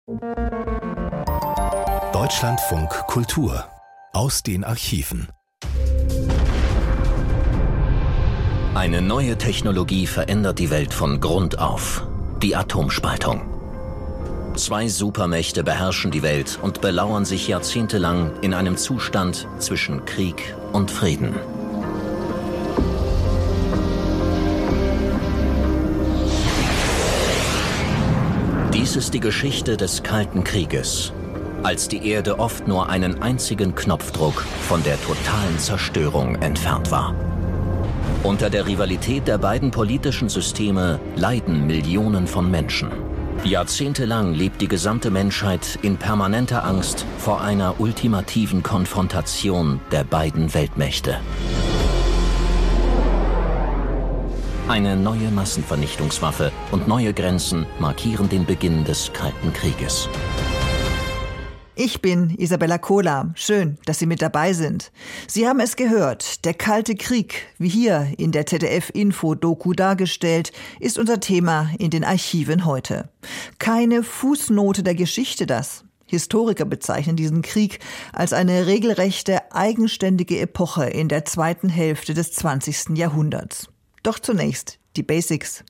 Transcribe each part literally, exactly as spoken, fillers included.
Deutschlandfunk Kultur aus den Archiven. Eine neue Technologie verändert die Welt von Grund auf. Die Atomspaltung. Zwei Supermächte beherrschen die Welt und belauern sich jahrzehntelang in einem Zustand zwischen Krieg und Frieden. Dies ist die Geschichte des Kalten Krieges, als die Erde oft nur einen einzigen Knopfdruck von der totalen Zerstörung entfernt war. Unter der Rivalität der beiden politischen Systeme leiden Millionen von Menschen. Jahrzehntelang lebt die gesamte Menschheit in permanenter Angst vor einer ultimativen Konfrontation der beiden Weltmächte. Eine neue Massenvernichtungswaffe und neue Grenzen markieren den Beginn des Kalten Krieges. Ich bin Isabella Kohler. Schön, dass Sie mit dabei sind. Sie haben es gehört, der Kalte Krieg, wie hier in der Z D F-Info-Doku dargestellt, ist unser Thema in den Archiven heute. Keine Fußnote der Geschichte das. Historiker bezeichnen diesen Krieg als eine regelrechte, eigenständige Epoche in der zweiten Hälfte des zwanzigsten Jahrhunderts. Doch zunächst die Basics.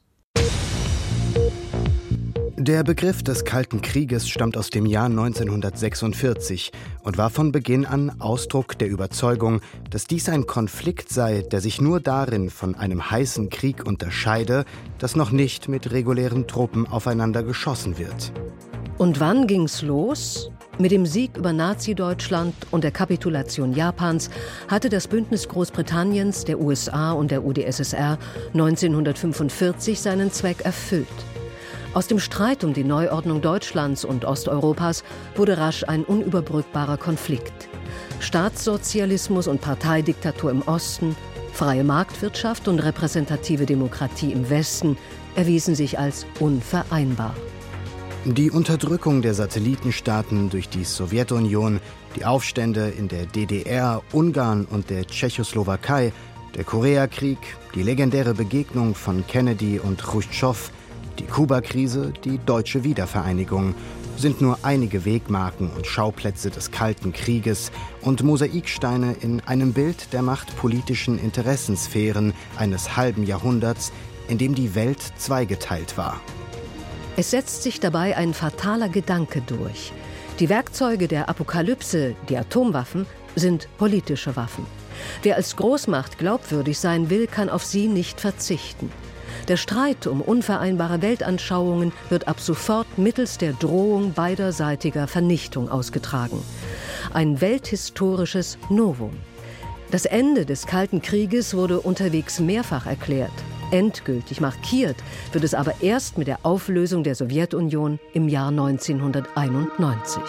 Der Begriff des Kalten Krieges stammt aus dem Jahr neunzehnhundertsechsundvierzig und war von Beginn an Ausdruck der Überzeugung, dass dies ein Konflikt sei, der sich nur darin von einem heißen Krieg unterscheide, dass noch nicht mit regulären Truppen aufeinander geschossen wird. Und wann ging's los? Mit dem Sieg über Nazi-Deutschland und der Kapitulation Japans hatte das Bündnis Großbritanniens, der U S A und der U d S S R neunzehnhundertfünfundvierzig seinen Zweck erfüllt. Aus dem Streit um die Neuordnung Deutschlands und Osteuropas wurde rasch ein unüberbrückbarer Konflikt. Staatssozialismus und Parteidiktatur im Osten, freie Marktwirtschaft und repräsentative Demokratie im Westen erwiesen sich als unvereinbar. Die Unterdrückung der Satellitenstaaten durch die Sowjetunion, die Aufstände in der D D R, Ungarn und der Tschechoslowakei, der Koreakrieg, die legendäre Begegnung von Kennedy und Chruschtschow, die Kuba-Krise, die deutsche Wiedervereinigung sind nur einige Wegmarken und Schauplätze des Kalten Krieges und Mosaiksteine in einem Bild der machtpolitischen Interessensphären eines halben Jahrhunderts, in dem die Welt zweigeteilt war. Es setzt sich dabei ein fataler Gedanke durch. Die Werkzeuge der Apokalypse, die Atomwaffen, sind politische Waffen. Wer als Großmacht glaubwürdig sein will, kann auf sie nicht verzichten. Der Streit um unvereinbare Weltanschauungen wird ab sofort mittels der Drohung beiderseitiger Vernichtung ausgetragen. Ein welthistorisches Novum. Das Ende des Kalten Krieges wurde unterwegs mehrfach erklärt. Endgültig markiert wird es aber erst mit der Auflösung der Sowjetunion im Jahr neunzehnhunderteinundneunzig.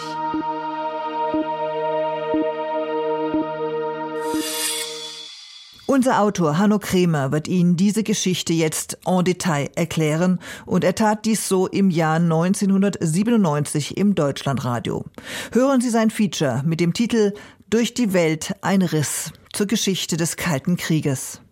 Unser Autor Hanno Kremer wird Ihnen diese Geschichte jetzt en Detail erklären und er tat dies so im Jahr neunzehnhundertsiebenundneunzig im Deutschlandradio. Hören Sie sein Feature mit dem Titel »Durch die Welt ein Riss« zur Geschichte des Kalten Krieges.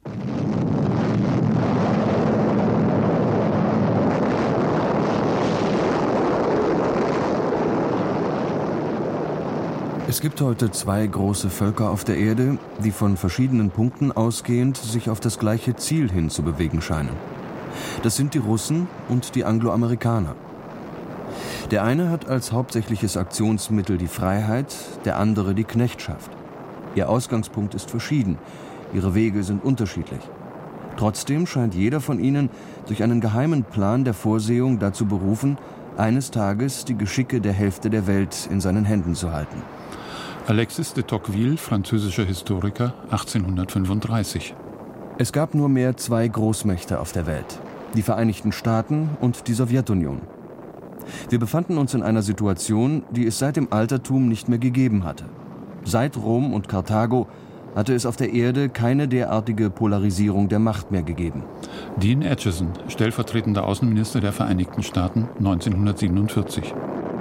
Es gibt heute zwei große Völker auf der Erde, die von verschiedenen Punkten ausgehend sich auf das gleiche Ziel hin zu bewegen scheinen. Das sind die Russen und die Angloamerikaner. Der eine hat als hauptsächliches Aktionsmittel die Freiheit, der andere die Knechtschaft. Ihr Ausgangspunkt ist verschieden, ihre Wege sind unterschiedlich. Trotzdem scheint jeder von ihnen durch einen geheimen Plan der Vorsehung dazu berufen, eines Tages die Geschicke der Hälfte der Welt in seinen Händen zu halten. Alexis de Tocqueville, französischer Historiker, achtzehnhundertfünfunddreißig. Es gab nur mehr zwei Großmächte auf der Welt, die Vereinigten Staaten und die Sowjetunion. Wir befanden uns in einer Situation, die es seit dem Altertum nicht mehr gegeben hatte. Seit Rom und Karthago hatte es auf der Erde keine derartige Polarisierung der Macht mehr gegeben. Dean Acheson, stellvertretender Außenminister der Vereinigten Staaten, neunzehnhundertsiebenundvierzig.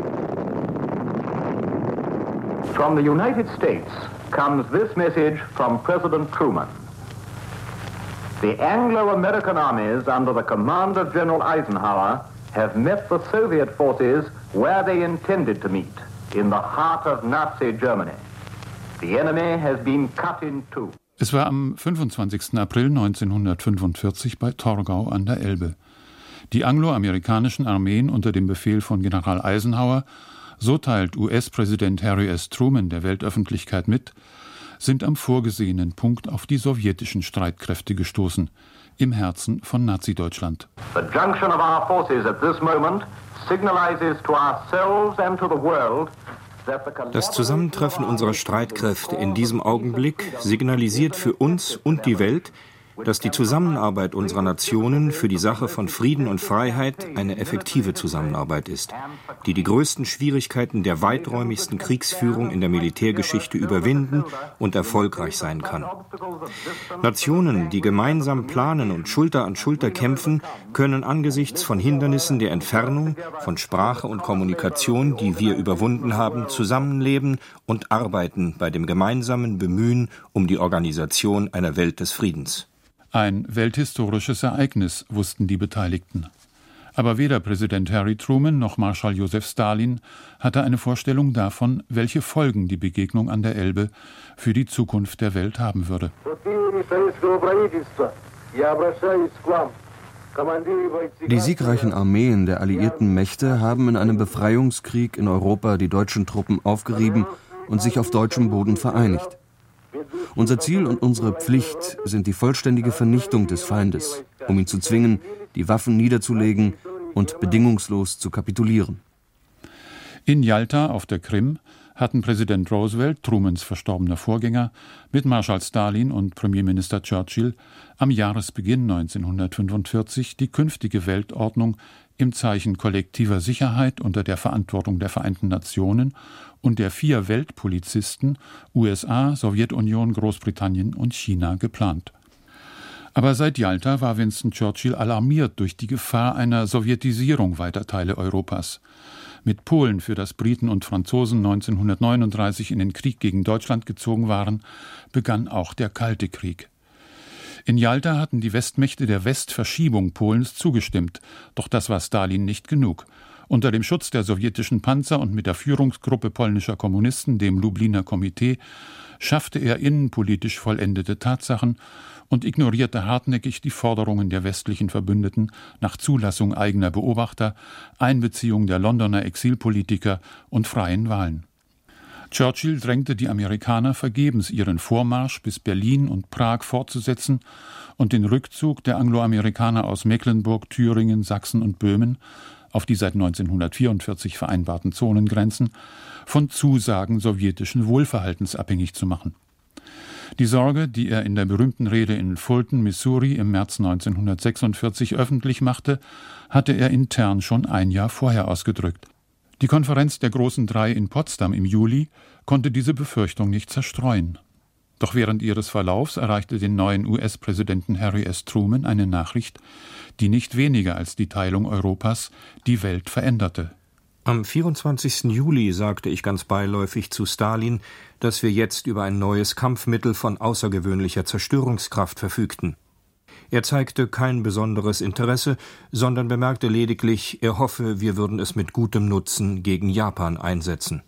From the United States comes this message from President Truman. The Anglo-American armies under the command of General Eisenhower have met the Soviet forces where they intended to meet, in the heart of Nazi Germany. The enemy has been cut in two. Es war am fünfundzwanzigsten April neunzehnhundertfünfundvierzig bei Torgau an der Elbe. Die angloamerikanischen Armeen unter dem Befehl von General Eisenhower, so teilt U S-Präsident Harry S. Truman der Weltöffentlichkeit mit, sind am vorgesehenen Punkt auf die sowjetischen Streitkräfte gestoßen, im Herzen von Nazi-Deutschland. The junction of our forces at this moment signalizes to ourselves and to the world. Das Zusammentreffen unserer Streitkräfte in diesem Augenblick signalisiert für uns und die Welt, dass die Zusammenarbeit unserer Nationen für die Sache von Frieden und Freiheit eine effektive Zusammenarbeit ist, die die größten Schwierigkeiten der weiträumigsten Kriegsführung in der Militärgeschichte überwinden und erfolgreich sein kann. Nationen, die gemeinsam planen und Schulter an Schulter kämpfen, können angesichts von Hindernissen der Entfernung, von Sprache und Kommunikation, die wir überwunden haben, zusammenleben und arbeiten bei dem gemeinsamen Bemühen um die Organisation einer Welt des Friedens. Ein welthistorisches Ereignis, wussten die Beteiligten. Aber weder Präsident Harry Truman noch Marschall Josef Stalin hatte eine Vorstellung davon, welche Folgen die Begegnung an der Elbe für die Zukunft der Welt haben würde. Die siegreichen Armeen der alliierten Mächte haben in einem Befreiungskrieg in Europa die deutschen Truppen aufgerieben und sich auf deutschem Boden vereinigt. Unser Ziel und unsere Pflicht sind die vollständige Vernichtung des Feindes, um ihn zu zwingen, die Waffen niederzulegen und bedingungslos zu kapitulieren. In Jalta auf der Krim hatten Präsident Roosevelt, Trumans verstorbener Vorgänger, mit Marschall Stalin und Premierminister Churchill am Jahresbeginn neunzehnhundertfünfundvierzig die künftige Weltordnung im Zeichen kollektiver Sicherheit unter der Verantwortung der Vereinten Nationen und der vier Weltpolizisten U S A, Sowjetunion, Großbritannien und China geplant. Aber seit Jalta war Winston Churchill alarmiert durch die Gefahr einer Sowjetisierung weiter Teile Europas. Mit Polen, für das Briten und Franzosen neunzehnhundertneununddreißig in den Krieg gegen Deutschland gezogen waren, begann auch der Kalte Krieg. In Jalta hatten die Westmächte der Westverschiebung Polens zugestimmt, doch das war Stalin nicht genug. Unter dem Schutz der sowjetischen Panzer und mit der Führungsgruppe polnischer Kommunisten, dem Lubliner Komitee, schaffte er innenpolitisch vollendete Tatsachen und ignorierte hartnäckig die Forderungen der westlichen Verbündeten nach Zulassung eigener Beobachter, Einbeziehung der Londoner Exilpolitiker und freien Wahlen. Churchill drängte die Amerikaner vergebens, ihren Vormarsch bis Berlin und Prag fortzusetzen und den Rückzug der Angloamerikaner aus Mecklenburg, Thüringen, Sachsen und Böhmen auf die seit neunzehnhundertvierundvierzig vereinbarten Zonengrenzen von Zusagen sowjetischen Wohlverhaltens abhängig zu machen. Die Sorge, die er in der berühmten Rede in Fulton, Missouri im März neunzehnhundertsechsundvierzig öffentlich machte, hatte er intern schon ein Jahr vorher ausgedrückt. Die Konferenz der Großen Drei in Potsdam im Juli konnte diese Befürchtung nicht zerstreuen. Doch während ihres Verlaufs erreichte den neuen U S-Präsidenten Harry S. Truman eine Nachricht, die nicht weniger als die Teilung Europas die Welt veränderte. Am vierundzwanzigsten Juli sagte ich ganz beiläufig zu Stalin, dass wir jetzt über ein neues Kampfmittel von außergewöhnlicher Zerstörungskraft verfügten. Er zeigte kein besonderes Interesse, sondern bemerkte lediglich, er hoffe, wir würden es mit gutem Nutzen gegen Japan einsetzen.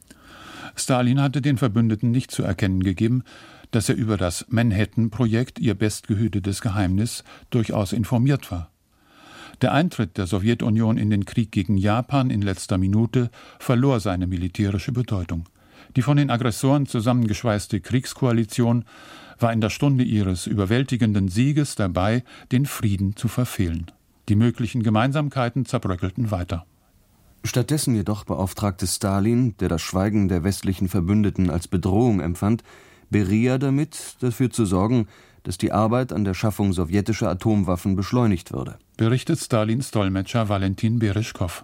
Stalin hatte den Verbündeten nicht zu erkennen gegeben, dass er über das Manhattan-Projekt, ihr bestgehütetes Geheimnis, durchaus informiert war. Der Eintritt der Sowjetunion in den Krieg gegen Japan in letzter Minute verlor seine militärische Bedeutung. Die von den Aggressoren zusammengeschweißte Kriegskoalition war in der Stunde ihres überwältigenden Sieges dabei, den Frieden zu verfehlen. Die möglichen Gemeinsamkeiten zerbröckelten weiter. Stattdessen jedoch beauftragte Stalin, der das Schweigen der westlichen Verbündeten als Bedrohung empfand, Beria damit, dafür zu sorgen, dass die Arbeit an der Schaffung sowjetischer Atomwaffen beschleunigt würde. Berichtet Stalins Dolmetscher Valentin Bereschkow.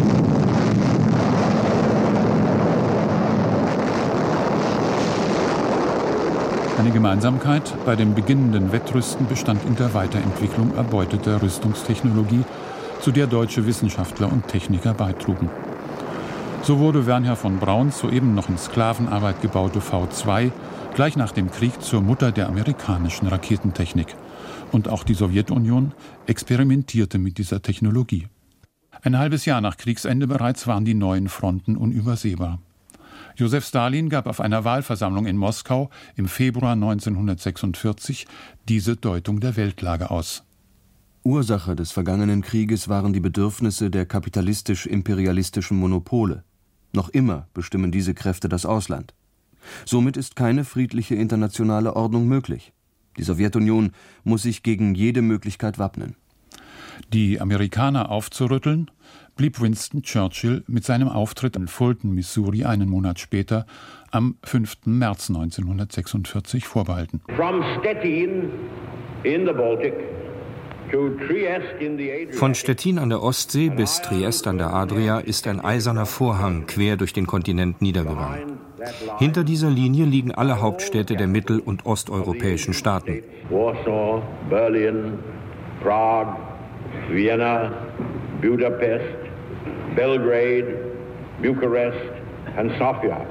Eine Gemeinsamkeit bei dem beginnenden Wettrüsten bestand in der Weiterentwicklung erbeuteter Rüstungstechnologie, zu der deutsche Wissenschaftler und Techniker beitrugen. So wurde Wernher von Brauns soeben noch in Sklavenarbeit gebaute V zwei gleich nach dem Krieg zur Mutter der amerikanischen Raketentechnik. Und auch die Sowjetunion experimentierte mit dieser Technologie. Ein halbes Jahr nach Kriegsende bereits waren die neuen Fronten unübersehbar. Josef Stalin gab auf einer Wahlversammlung in Moskau im Februar neunzehnhundertsechsundvierzig diese Deutung der Weltlage aus. Ursache des vergangenen Krieges waren die Bedürfnisse der kapitalistisch-imperialistischen Monopole. Noch immer bestimmen diese Kräfte das Ausland. Somit ist keine friedliche internationale Ordnung möglich. Die Sowjetunion muss sich gegen jede Möglichkeit wappnen. Die Amerikaner aufzurütteln, blieb Winston Churchill mit seinem Auftritt in Fulton, Missouri, einen Monat später, am fünften März neunzehnhundertsechsundvierzig vorbehalten. From Stettin in the Baltic to Trieste in the Adriatic. Von Stettin an der Ostsee bis Triest an der Adria ist ein eiserner Vorhang quer durch den Kontinent niedergegangen. Hinter dieser Linie liegen alle Hauptstädte der mittel- und osteuropäischen Staaten. Warsaw, Berlin, Prague, Vienna, Budapest, Belgrade, Bukarest and Sofia.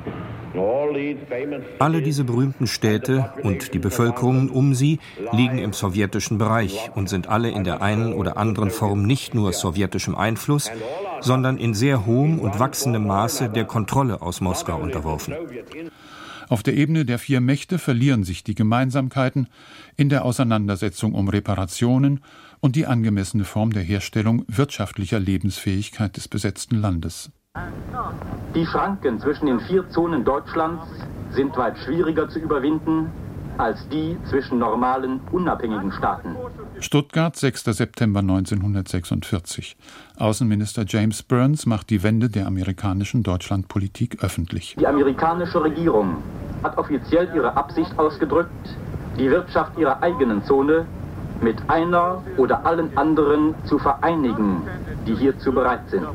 Alle diese berühmten Städte und die Bevölkerungen um sie liegen im sowjetischen Bereich und sind alle in der einen oder anderen Form nicht nur sowjetischem Einfluss, sondern in sehr hohem und wachsendem Maße der Kontrolle aus Moskau unterworfen. Auf der Ebene der vier Mächte verlieren sich die Gemeinsamkeiten in der Auseinandersetzung um Reparationen und die angemessene Form der Herstellung wirtschaftlicher Lebensfähigkeit des besetzten Landes. Die Schranken zwischen den vier Zonen Deutschlands sind weit schwieriger zu überwinden als die zwischen normalen, unabhängigen Staaten. Stuttgart, sechster September neunzehnhundertsechsundvierzig. Außenminister James Burns macht die Wende der amerikanischen Deutschlandpolitik öffentlich. Die amerikanische Regierung hat offiziell ihre Absicht ausgedrückt, die Wirtschaft ihrer eigenen Zone mit einer oder allen anderen zu vereinigen, die hierzu bereit sind.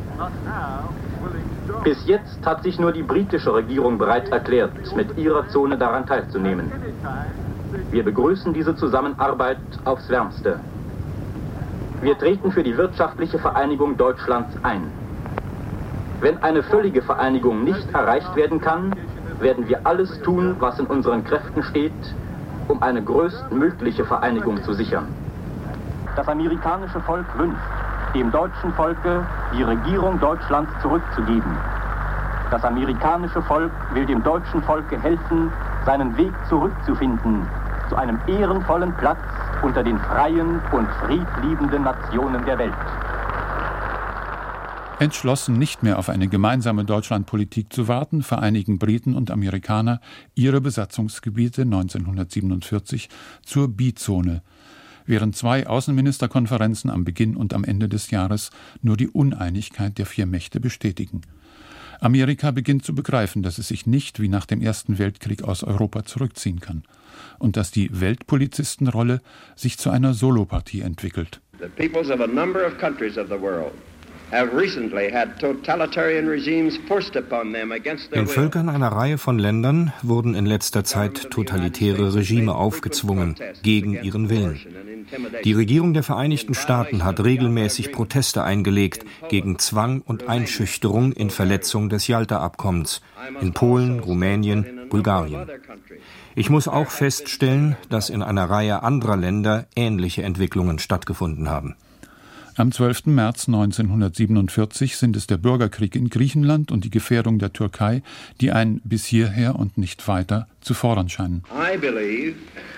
Bis jetzt hat sich nur die britische Regierung bereit erklärt, mit ihrer Zone daran teilzunehmen. Wir begrüßen diese Zusammenarbeit aufs Wärmste. Wir treten für die wirtschaftliche Vereinigung Deutschlands ein. Wenn eine völlige Vereinigung nicht erreicht werden kann, werden wir alles tun, was in unseren Kräften steht, um eine größtmögliche Vereinigung zu sichern. Das amerikanische Volk wünscht, dem deutschen Volke die Regierung Deutschlands zurückzugeben. Das amerikanische Volk will dem deutschen Volke helfen, seinen Weg zurückzufinden zu einem ehrenvollen Platz unter den freien und friedliebenden Nationen der Welt. Entschlossen, nicht mehr auf eine gemeinsame Deutschlandpolitik zu warten, vereinigen Briten und Amerikaner ihre Besatzungsgebiete neunzehnhundertsiebenundvierzig zur Bizone, während zwei Außenministerkonferenzen am Beginn und am Ende des Jahres nur die Uneinigkeit der vier Mächte bestätigen. Amerika beginnt zu begreifen, dass es sich nicht wie nach dem Ersten Weltkrieg aus Europa zurückziehen kann und dass die Weltpolizistenrolle sich zu einer Solopartie entwickelt. The peoples of a number of countries of the world have recently had totalitarian regimes forced upon them against their will. Den Völkern einer Reihe von Ländern wurden in letzter Zeit totalitäre Regime aufgezwungen, gegen ihren Willen. Die Regierung der Vereinigten Staaten hat regelmäßig Proteste eingelegt gegen Zwang und Einschüchterung in Verletzung des Jalta-Abkommens in Polen, Rumänien, Bulgarien. Ich muss auch feststellen, dass in einer Reihe anderer Länder ähnliche Entwicklungen stattgefunden haben. Am zwölften März neunzehnhundertsiebenundvierzig sind es der Bürgerkrieg in Griechenland und die Gefährdung der Türkei, die ein bis hierher und nicht weiter zu fordern scheinen. I believe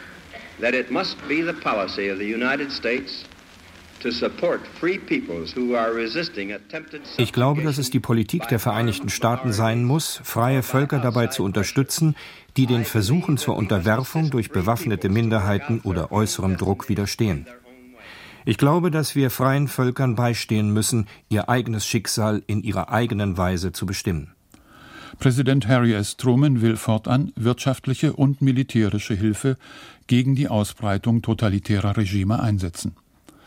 that it must be the policy of the United States to support free peoples who are resisting attempted subjugation. Ich glaube, dass es die Politik der Vereinigten Staaten sein muss, freie Völker dabei zu unterstützen, die den Versuchen zur Unterwerfung durch bewaffnete Minderheiten oder äußerem Druck widerstehen. Ich glaube, dass wir freien Völkern beistehen müssen, ihr eigenes Schicksal in ihrer eigenen Weise zu bestimmen. Präsident Harry S. Truman will fortan wirtschaftliche und militärische Hilfe gegen die Ausbreitung totalitärer Regime einsetzen.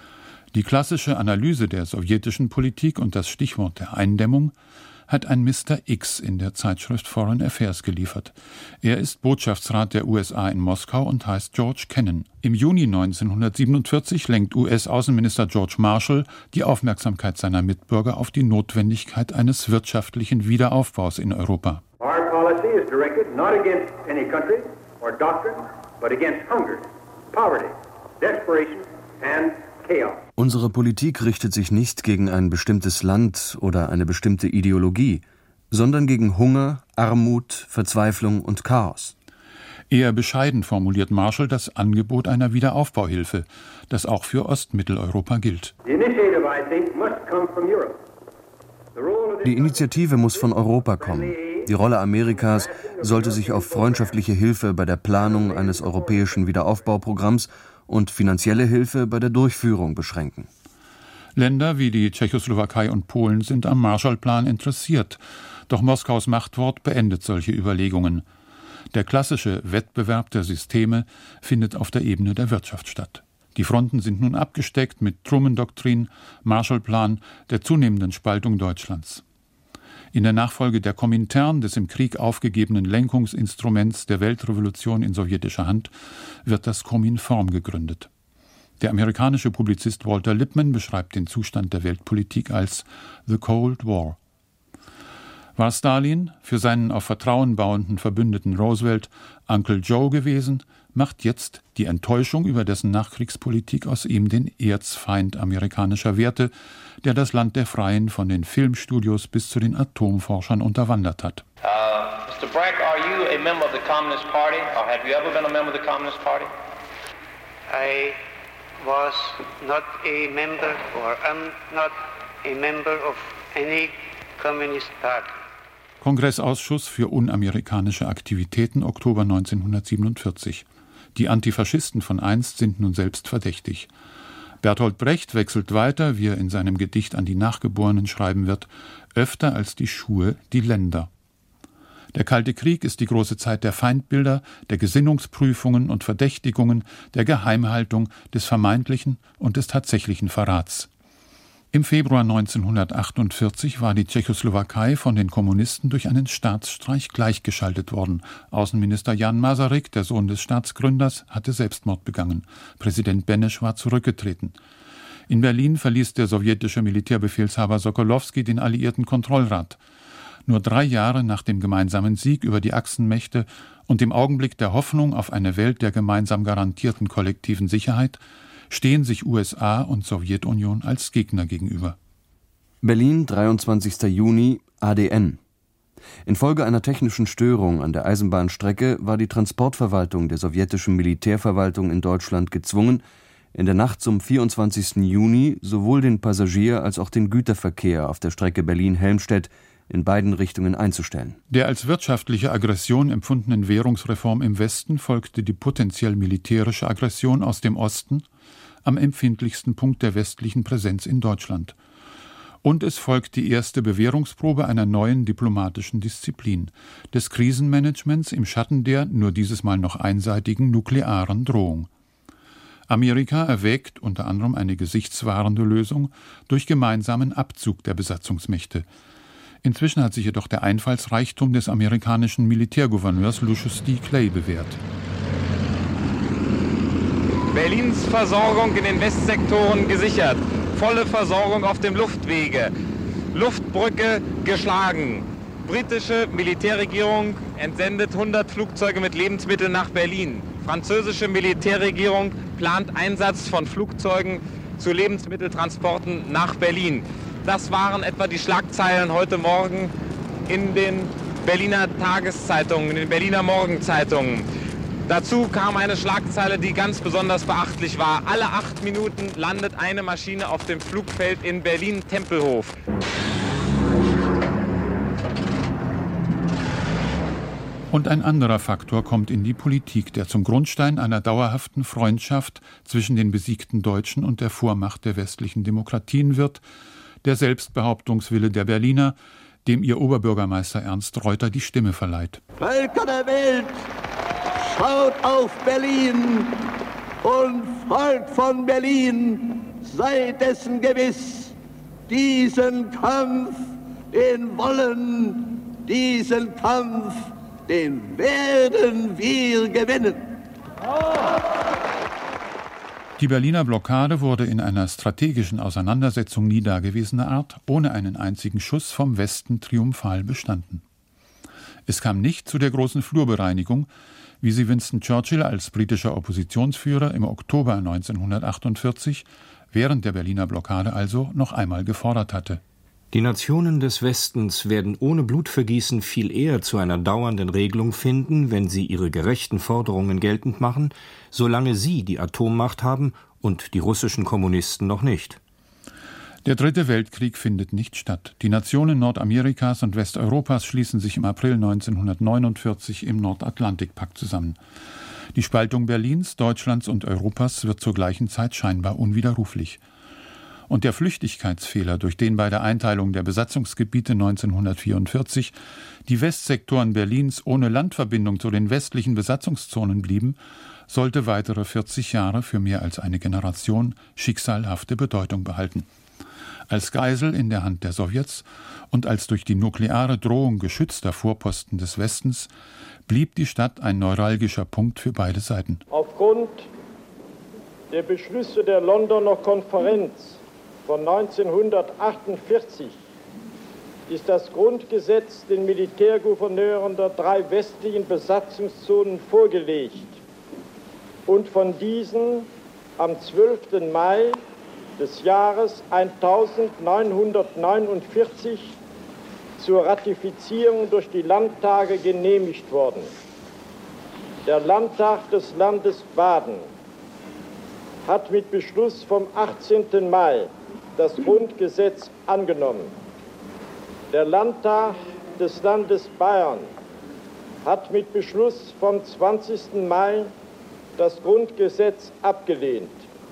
Die klassische Analyse der sowjetischen Politik und das Stichwort der Eindämmung hat ein Mister X in der Zeitschrift Foreign Affairs geliefert. Er ist Botschaftsrat der U S A in Moskau und heißt George Kennan. Im Juni neunzehnhundertsiebenundvierzig lenkt U S-Außenminister George Marshall die Aufmerksamkeit seiner Mitbürger auf die Notwendigkeit eines wirtschaftlichen Wiederaufbaus in Europa. Our policy is directed not against any country or doctrine, but against hunger, poverty, desperation and chaos. Unsere Politik richtet sich nicht gegen ein bestimmtes Land oder eine bestimmte Ideologie, sondern gegen Hunger, Armut, Verzweiflung und Chaos. Eher bescheiden formuliert Marshall das Angebot einer Wiederaufbauhilfe, das auch für Ostmitteleuropa gilt. Die Initiative muss von Europa kommen. Die Rolle Amerikas sollte sich auf freundschaftliche Hilfe bei der Planung eines europäischen Wiederaufbauprogramms und finanzielle Hilfe bei der Durchführung beschränken. Länder wie die Tschechoslowakei und Polen sind am Marshallplan interessiert, doch Moskaus Machtwort beendet solche Überlegungen. Der klassische Wettbewerb der Systeme findet auf der Ebene der Wirtschaft statt. Die Fronten sind nun abgesteckt mit Truman-Doktrin, Marshallplan, der zunehmenden Spaltung Deutschlands. In der Nachfolge der Komintern, des im Krieg aufgegebenen Lenkungsinstruments der Weltrevolution in sowjetischer Hand, wird das Kominform gegründet. Der amerikanische Publizist Walter Lippmann beschreibt den Zustand der Weltpolitik als The Cold War. War Stalin für seinen auf Vertrauen bauenden Verbündeten Roosevelt Uncle Joe gewesen, macht jetzt die Enttäuschung über dessen Nachkriegspolitik aus ihm den Erzfeind amerikanischer Werte, der das Land der Freien von den Filmstudios bis zu den Atomforschern unterwandert hat. Uh, Mister Bragg, are you a member of the Communist Party, or have you ever been a member of the Communist Party? I was not a member, or am not a member of any Communist Party. Kongressausschuss für unamerikanische Aktivitäten, Oktober neunzehnhundertsiebenundvierzig. Die Antifaschisten von einst sind nun selbst verdächtig. Bertolt Brecht wechselt weiter, wie er in seinem Gedicht an die Nachgeborenen schreiben wird, öfter als die Schuhe die Länder. Der Kalte Krieg ist die große Zeit der Feindbilder, der Gesinnungsprüfungen und Verdächtigungen, der Geheimhaltung, des vermeintlichen und des tatsächlichen Verrats. Im Februar neunzehnhundertachtundvierzig war die Tschechoslowakei von den Kommunisten durch einen Staatsstreich gleichgeschaltet worden. Außenminister Jan Masaryk, der Sohn des Staatsgründers, hatte Selbstmord begangen. Präsident Beneš war zurückgetreten. In Berlin verließ der sowjetische Militärbefehlshaber Sokolowski den alliierten Kontrollrat. Nur drei Jahre nach dem gemeinsamen Sieg über die Achsenmächte und dem Augenblick der Hoffnung auf eine Welt der gemeinsam garantierten kollektiven Sicherheit stehen sich U S A und Sowjetunion als Gegner gegenüber. Berlin, dreiundzwanzigster Juni, A D N. Infolge einer technischen Störung an der Eisenbahnstrecke war die Transportverwaltung der sowjetischen Militärverwaltung in Deutschland gezwungen, in der Nacht zum vierundzwanzigsten Juni sowohl den Passagier- als auch den Güterverkehr auf der Strecke Berlin-Helmstedt in beiden Richtungen einzustellen. Der als wirtschaftliche Aggression empfundenen Währungsreform im Westen folgte die potenziell militärische Aggression aus dem Osten, am empfindlichsten Punkt der westlichen Präsenz in Deutschland. Und es folgt die erste Bewährungsprobe einer neuen diplomatischen Disziplin, des Krisenmanagements im Schatten der, nur dieses Mal noch einseitigen, nuklearen Drohung. Amerika erwägt unter anderem eine gesichtswahrende Lösung durch gemeinsamen Abzug der Besatzungsmächte. Inzwischen hat sich jedoch der Einfallsreichtum des amerikanischen Militärgouverneurs Lucius D. Clay bewährt. Berlins Versorgung in den Westsektoren gesichert. Volle Versorgung auf dem Luftwege. Luftbrücke geschlagen. Britische Militärregierung entsendet hundert Flugzeuge mit Lebensmitteln nach Berlin. Französische Militärregierung plant Einsatz von Flugzeugen zu Lebensmitteltransporten nach Berlin. Das waren etwa die Schlagzeilen heute Morgen in den Berliner Tageszeitungen, in den Berliner Morgenzeitungen. Dazu kam eine Schlagzeile, die ganz besonders beachtlich war. Alle acht Minuten landet eine Maschine auf dem Flugfeld in Berlin-Tempelhof. Und ein anderer Faktor kommt in die Politik, der zum Grundstein einer dauerhaften Freundschaft zwischen den besiegten Deutschen und der Vormacht der westlichen Demokratien wird, der Selbstbehauptungswille der Berliner, dem ihr Oberbürgermeister Ernst Reuter die Stimme verleiht. Völker der Welt, schaut auf Berlin und Volk von Berlin, sei dessen gewiss, diesen Kampf, den wollen, diesen Kampf, den werden wir gewinnen. Die Berliner Blockade wurde in einer strategischen Auseinandersetzung nie dagewesener Art ohne einen einzigen Schuss vom Westen triumphal bestanden. Es kam nicht zu der großen Flurbereinigung, wie sie Winston Churchill als britischer Oppositionsführer im Oktober neunzehnhundertachtundvierzig während der Berliner Blockade also noch einmal gefordert hatte. Die Nationen des Westens werden ohne Blutvergießen viel eher zu einer dauernden Regelung finden, wenn sie ihre gerechten Forderungen geltend machen, solange sie die Atommacht haben und die russischen Kommunisten noch nicht. Der Dritte Weltkrieg findet nicht statt. Die Nationen Nordamerikas und Westeuropas schließen sich im April neunzehnhundertneunundvierzig im Nordatlantikpakt zusammen. Die Spaltung Berlins, Deutschlands und Europas wird zur gleichen Zeit scheinbar unwiderruflich. Und der Flüchtigkeitsfehler, durch den bei der Einteilung der Besatzungsgebiete neunzehnhundertvierundvierzig die Westsektoren Berlins ohne Landverbindung zu den westlichen Besatzungszonen blieben, sollte weitere vierzig Jahre, für mehr als eine Generation, schicksalhafte Bedeutung behalten. Als Geisel in der Hand der Sowjets und als durch die nukleare Drohung geschützter Vorposten des Westens blieb die Stadt ein neuralgischer Punkt für beide Seiten. Aufgrund der Beschlüsse der Londoner Konferenz von neunzehnhundertachtundvierzig ist das Grundgesetz den Militärgouverneuren der drei westlichen Besatzungszonen vorgelegt und von diesen am zwölften Mai des Jahres neunzehnhundertneunundvierzig zur Ratifizierung durch die Landtage genehmigt worden. Der Landtag des Landes Baden hat mit Beschluss vom achtzehnten Mai das Grundgesetz angenommen. Der Landtag des Landes Bayern hat mit Beschluss vom zwanzigsten Mai das Grundgesetz abgelehnt.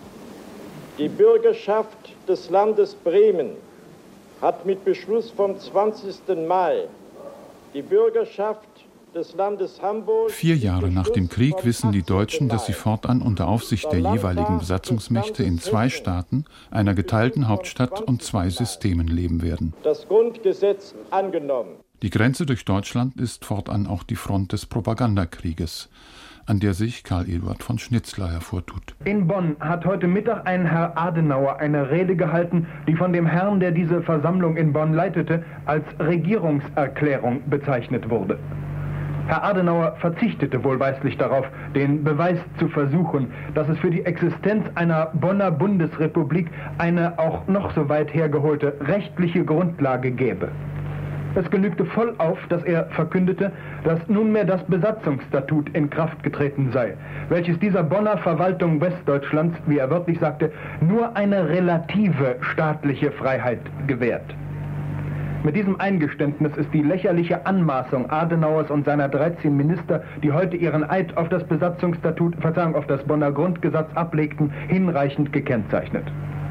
Die Bürgerschaft des Landes Bremen hat mit Beschluss vom zwanzigsten Mai die Bürgerschaft des Landes Hamburg. Vier Jahre nach dem Krieg wissen die Deutschen, dass sie fortan unter Aufsicht der jeweiligen Besatzungsmächte in zwei Staaten, einer geteilten Hauptstadt und zwei Systemen leben werden. Das Grundgesetz angenommen. Die Grenze durch Deutschland ist fortan auch die Front des Propagandakrieges, an der sich Karl Eduard von Schnitzler hervortut. In Bonn hat heute Mittag ein Herr Adenauer eine Rede gehalten, die von dem Herrn, der diese Versammlung in Bonn leitete, als Regierungserklärung bezeichnet wurde. Herr Adenauer verzichtete wohlweislich darauf, den Beweis zu versuchen, dass es für die Existenz einer Bonner Bundesrepublik eine auch noch so weit hergeholte rechtliche Grundlage gäbe. Es genügte vollauf, dass er verkündete, dass nunmehr das Besatzungsstatut in Kraft getreten sei, welches dieser Bonner Verwaltung Westdeutschlands, wie er wörtlich sagte, nur eine relative staatliche Freiheit gewährt. Mit diesem Eingeständnis ist die lächerliche Anmaßung Adenauers und seiner dreizehn Minister, die heute ihren Eid auf das Besatzungsstatut, Verzeihung, auf das Bonner Grundgesetz ablegten, hinreichend gekennzeichnet.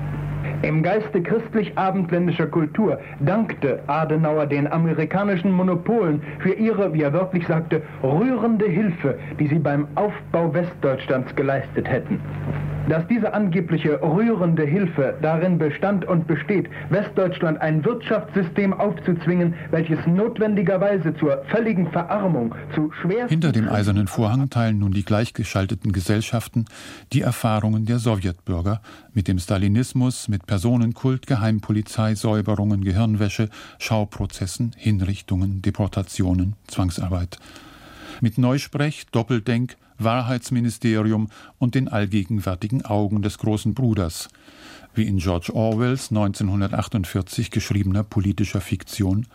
Im Geiste christlich-abendländischer Kultur dankte Adenauer den amerikanischen Monopolen für ihre, wie er wörtlich sagte, rührende Hilfe, die sie beim Aufbau Westdeutschlands geleistet hätten. Dass diese angebliche rührende Hilfe darin bestand und besteht, Westdeutschland ein Wirtschaftssystem aufzuzwingen, welches notwendigerweise zur völligen Verarmung, zu schwer... Hinter dem Eisernen Vorhang teilen nun die gleichgeschalteten Gesellschaften die Erfahrungen der Sowjetbürger mit dem Stalinismus, mit Personenkult, Geheimpolizei, Säuberungen, Gehirnwäsche, Schauprozessen, Hinrichtungen, Deportationen, Zwangsarbeit. Mit Neusprech, Doppeldenk, Wahrheitsministerium und den allgegenwärtigen Augen des großen Bruders, wie in George Orwells neunzehnhundertachtundvierzig geschriebener politischer Fiktion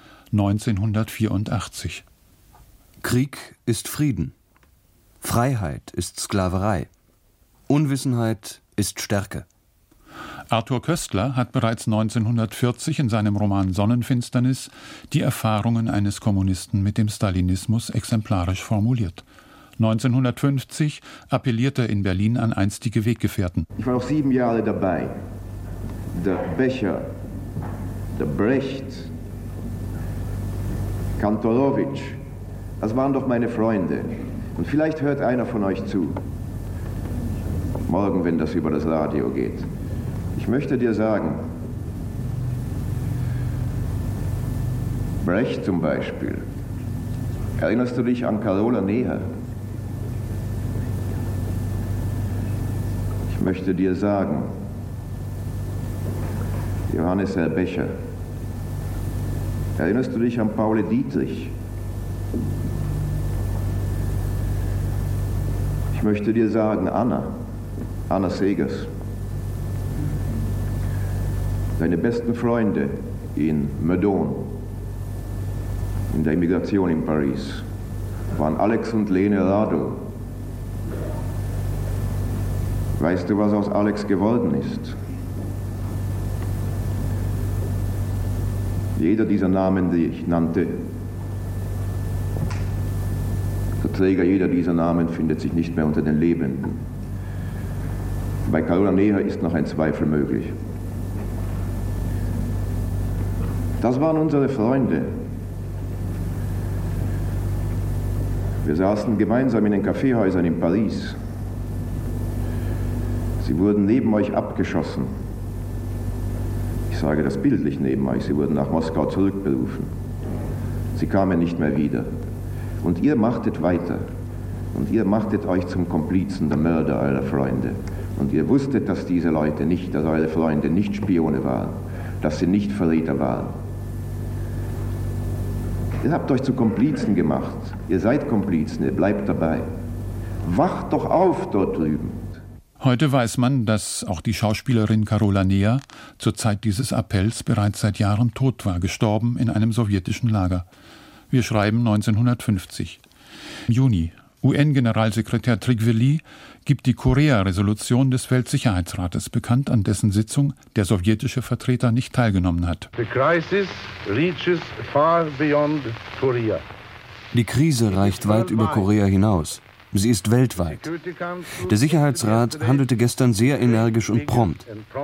neunzehnhundertvierundachtzig. Krieg ist Frieden. Freiheit ist Sklaverei. Unwissenheit ist Stärke. Arthur Koestler hat bereits neunzehnhundertvierzig in seinem Roman Sonnenfinsternis die Erfahrungen eines Kommunisten mit dem Stalinismus exemplarisch formuliert. neunzehnhundertfünfzig appellierte er in Berlin an einstige Weggefährten. Ich war noch sieben Jahre dabei. Der Becher, der Brecht, Kantorowitsch, das waren doch meine Freunde. Und vielleicht hört einer von euch zu. Morgen, wenn das über das Radio geht. Ich möchte dir sagen, Brecht zum Beispiel, erinnerst du dich an Carola Neher? Ich möchte dir sagen, Johannes L. Becher, erinnerst du dich an Paul Dietrich? Ich möchte dir sagen, Anna, Anna Segers. Seine besten Freunde in Meudon, in der Emigration in Paris, waren Alex und Lene Rado. Weißt du, was aus Alex geworden ist? Jeder dieser Namen, die ich nannte, der Träger jeder dieser Namen findet sich nicht mehr unter den Lebenden. Bei Carola Neher ist noch ein Zweifel möglich. Das waren unsere Freunde. Wir saßen gemeinsam in den Kaffeehäusern in Paris. Sie wurden neben euch abgeschossen. Ich sage das bildlich neben euch. Sie wurden nach Moskau zurückberufen. Sie kamen nicht mehr wieder. Und ihr machtet weiter. Und ihr machtet euch zum Komplizen der Mörder eurer Freunde. Und ihr wusstet, dass diese Leute nicht, dass eure Freunde nicht Spione waren, dass sie nicht Verräter waren. Ihr habt euch zu Komplizen gemacht. Ihr seid Komplizen, ihr bleibt dabei. Wacht doch auf dort drüben. Heute weiß man, dass auch die Schauspielerin Carola Neher zur Zeit dieses Appells bereits seit Jahren tot war, gestorben in einem sowjetischen Lager. Wir schreiben neunzehnhundertfünfzig. Im Juni. U N-Generalsekretär Trygve gibt die Korea-Resolution des Weltsicherheitsrates bekannt, an dessen Sitzung der sowjetische Vertreter nicht teilgenommen hat. The crisis reaches far beyond Korea. Die Krise reicht weit über Korea hinaus. Sie ist weltweit. Der Sicherheitsrat handelte gestern sehr energisch und prompt.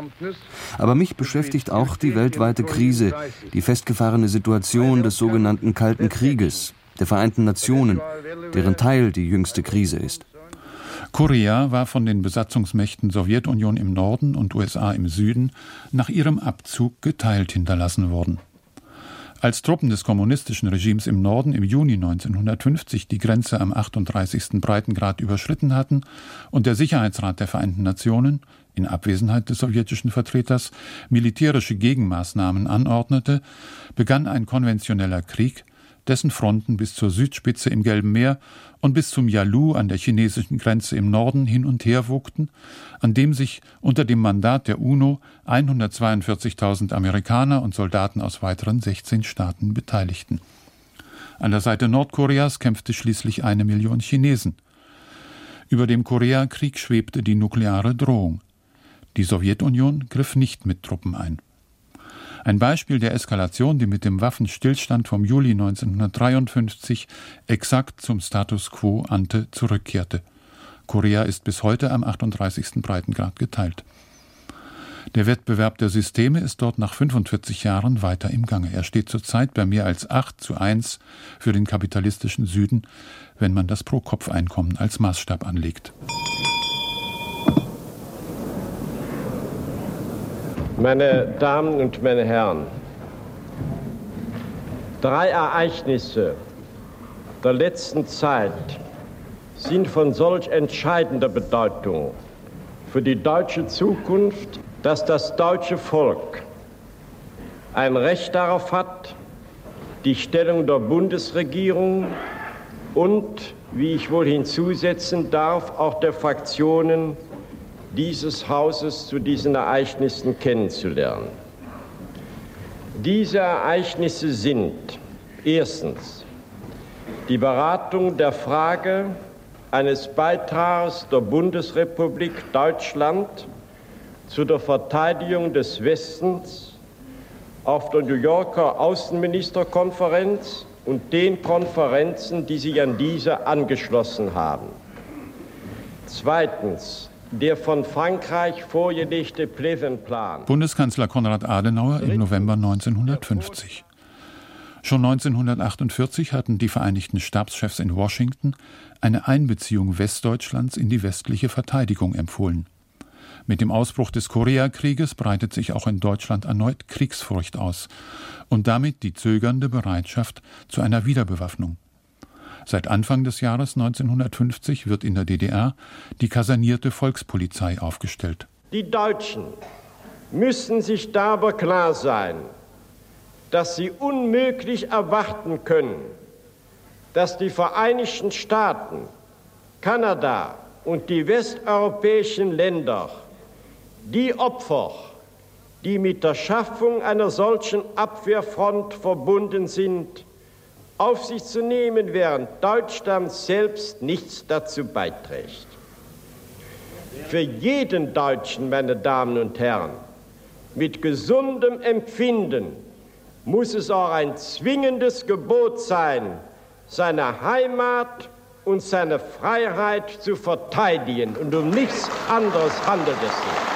Aber mich beschäftigt auch die weltweite Krise, die festgefahrene Situation des sogenannten Kalten Krieges, der Vereinten Nationen, deren Teil die jüngste Krise ist. Korea war von den Besatzungsmächten Sowjetunion im Norden und U S A im Süden nach ihrem Abzug geteilt hinterlassen worden. Als Truppen des kommunistischen Regimes im Norden im Juni neunzehnhundertfünfzig die Grenze am achtunddreißigsten Breitengrad überschritten hatten und der Sicherheitsrat der Vereinten Nationen, in Abwesenheit des sowjetischen Vertreters, militärische Gegenmaßnahmen anordnete, begann ein konventioneller Krieg, dessen Fronten bis zur Südspitze im Gelben Meer und bis zum Yalu an der chinesischen Grenze im Norden hin und her wogten, an dem sich unter dem Mandat der UNO hundertzweiundvierzigtausend Amerikaner und Soldaten aus weiteren sechzehn Staaten beteiligten. An der Seite Nordkoreas kämpfte schließlich eine Million Chinesen. Über dem Koreakrieg schwebte die nukleare Drohung. Die Sowjetunion griff nicht mit Truppen ein. Ein Beispiel der Eskalation, die mit dem Waffenstillstand vom Juli neunzehnhundertdreiundfünfzig exakt zum Status quo ante zurückkehrte. Korea ist bis heute am achtunddreißigsten Breitengrad geteilt. Der Wettbewerb der Systeme ist dort nach fünfundvierzig Jahren weiter im Gange. Er steht zurzeit bei mehr als acht zu eins für den kapitalistischen Süden, wenn man das Pro-Kopf-Einkommen als Maßstab anlegt. Meine Damen und meine Herren, drei Ereignisse der letzten Zeit sind von solch entscheidender Bedeutung für die deutsche Zukunft, dass das deutsche Volk ein Recht darauf hat, die Stellung der Bundesregierung und, wie ich wohl hinzusetzen darf, auch der Fraktionen dieses Hauses zu diesen Ereignissen kennenzulernen. Diese Ereignisse sind erstens die Beratung der Frage eines Beitrags der Bundesrepublik Deutschland zu der Verteidigung des Westens auf der New Yorker Außenministerkonferenz und den Konferenzen, die sich an diese angeschlossen haben. Zweitens der von Frankreich vorgelegte Pleven-Plan. Bundeskanzler Konrad Adenauer im November neunzehnhundertfünfzig. Schon neunzehnhundertachtundvierzig hatten die Vereinigten Stabschefs in Washington eine Einbeziehung Westdeutschlands in die westliche Verteidigung empfohlen. Mit dem Ausbruch des Koreakrieges breitet sich auch in Deutschland erneut Kriegsfurcht aus und damit die zögernde Bereitschaft zu einer Wiederbewaffnung. Seit Anfang des Jahres neunzehnhundertfünfzig wird in der D D R die kasernierte Volkspolizei aufgestellt. Die Deutschen müssen sich darüber klar sein, dass sie unmöglich erwarten können, dass die Vereinigten Staaten, Kanada und die westeuropäischen Länder die Opfer, die mit der Schaffung einer solchen Abwehrfront verbunden sind, auf sich zu nehmen, während Deutschland selbst nichts dazu beiträgt. Für jeden Deutschen, meine Damen und Herren, mit gesundem Empfinden muss es auch ein zwingendes Gebot sein, seine Heimat und seine Freiheit zu verteidigen. Und um nichts anderes handelt es sich.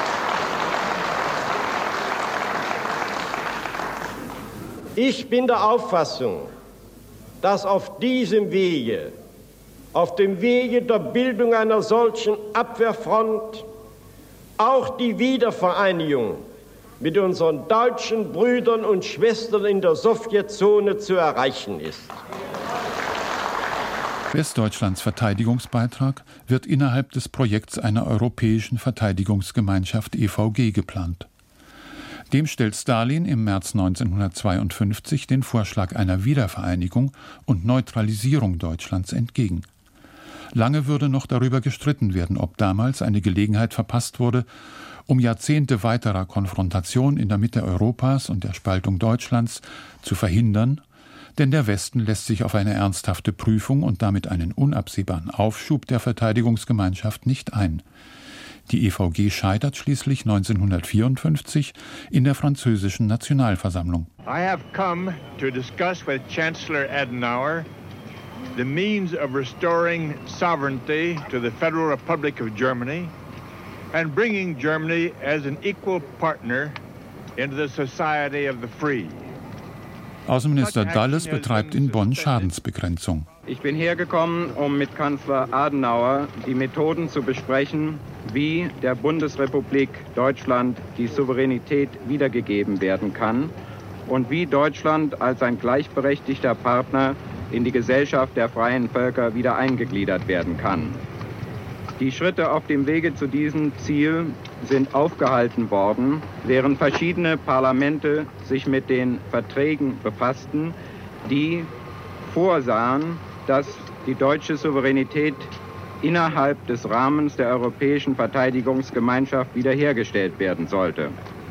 Ich bin der Auffassung, dass auf diesem Wege, auf dem Wege der Bildung einer solchen Abwehrfront, auch die Wiedervereinigung mit unseren deutschen Brüdern und Schwestern in der Sowjetzone zu erreichen ist. Westdeutschlands Verteidigungsbeitrag wird innerhalb des Projekts einer europäischen Verteidigungsgemeinschaft E V G geplant. Dem stellt Stalin im März neunzehnhundertzweiundfünfzig den Vorschlag einer Wiedervereinigung und Neutralisierung Deutschlands entgegen. Lange würde noch darüber gestritten werden, ob damals eine Gelegenheit verpasst wurde, um Jahrzehnte weiterer Konfrontation in der Mitte Europas und der Spaltung Deutschlands zu verhindern, denn der Westen lässt sich auf eine ernsthafte Prüfung und damit einen unabsehbaren Aufschub der Verteidigungsgemeinschaft nicht ein. Die E V G scheitert schließlich neunzehnhundertvierundfünfzig in der französischen Nationalversammlung. I have come to discuss with Chancellor Adenauer the means of restoring sovereignty to the Federal Republic of Germany and bringing Germany as an equal partner into the society of the free. Außenminister Dulles betreibt in Bonn Schadensbegrenzung. Ich bin hergekommen, um mit Kanzler Adenauer die Methoden zu besprechen, wie der Bundesrepublik Deutschland die Souveränität wiedergegeben werden kann und wie Deutschland als ein gleichberechtigter Partner in die Gesellschaft der freien Völker wieder eingegliedert werden kann. Die Schritte auf dem Wege zu diesem Ziel sind aufgehalten worden, während verschiedene Parlamente sich mit den Verträgen befassten, die vorsahen, dass die deutsche Souveränität innerhalb des Rahmens der Europäischen Verteidigungsgemeinschaft wiederhergestellt werden sollte.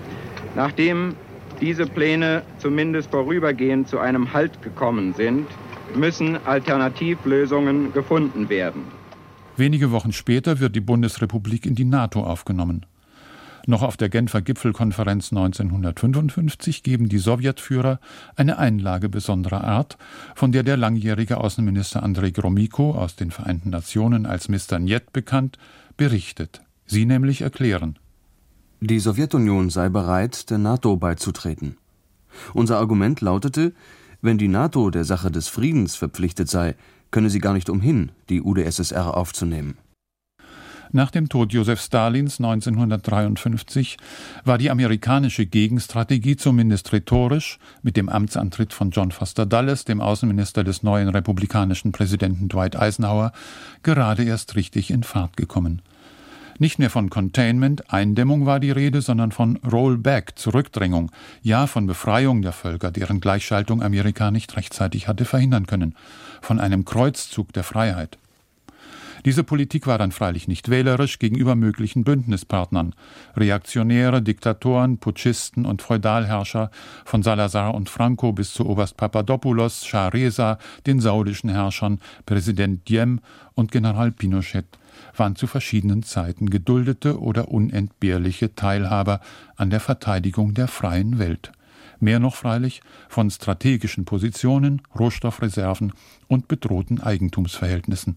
Nachdem diese Pläne zumindest vorübergehend zu einem Halt gekommen sind, müssen Alternativlösungen gefunden werden. Wenige Wochen später wird die Bundesrepublik in die NATO aufgenommen. Noch auf der Genfer Gipfelkonferenz neunzehnhundertfünfundfünfzig geben die Sowjetführer eine Einlage besonderer Art, von der der langjährige Außenminister Andrei Gromyko aus den Vereinten Nationen als Mister Njet bekannt, berichtet. Sie nämlich erklären: Die Sowjetunion sei bereit, der NATO beizutreten. Unser Argument lautete, wenn die NATO der Sache des Friedens verpflichtet sei, könne sie gar nicht umhin, die U d S S R aufzunehmen. Nach dem Tod Josef Stalins neunzehnhundertdreiundfünfzig war die amerikanische Gegenstrategie zumindest rhetorisch mit dem Amtsantritt von John Foster Dulles, dem Außenminister des neuen republikanischen Präsidenten Dwight Eisenhower, gerade erst richtig in Fahrt gekommen. Nicht mehr von Containment, Eindämmung war die Rede, sondern von Rollback, Zurückdrängung, ja von Befreiung der Völker, deren Gleichschaltung Amerika nicht rechtzeitig hatte verhindern können, von einem Kreuzzug der Freiheit. Diese Politik war dann freilich nicht wählerisch gegenüber möglichen Bündnispartnern. Reaktionäre, Diktatoren, Putschisten und Feudalherrscher von Salazar und Franco bis zu Oberst Papadopoulos, Schah Reza, den saudischen Herrschern, Präsident Diem und General Pinochet waren zu verschiedenen Zeiten geduldete oder unentbehrliche Teilhaber an der Verteidigung der freien Welt. Mehr noch freilich von strategischen Positionen, Rohstoffreserven und bedrohten Eigentumsverhältnissen.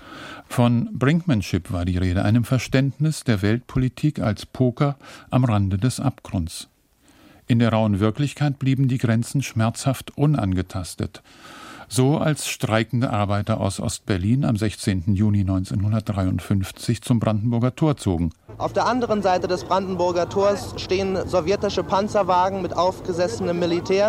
Von Brinkmanship war die Rede, einem Verständnis der Weltpolitik als Poker am Rande des Abgrunds. In der rauen Wirklichkeit blieben die Grenzen schmerzhaft unangetastet. So als streikende Arbeiter aus Ostberlin am sechzehnten Juni neunzehnhundertdreiundfünfzig zum Brandenburger Tor zogen. Auf der anderen Seite des Brandenburger Tors stehen sowjetische Panzerwagen mit aufgesessenem Militär.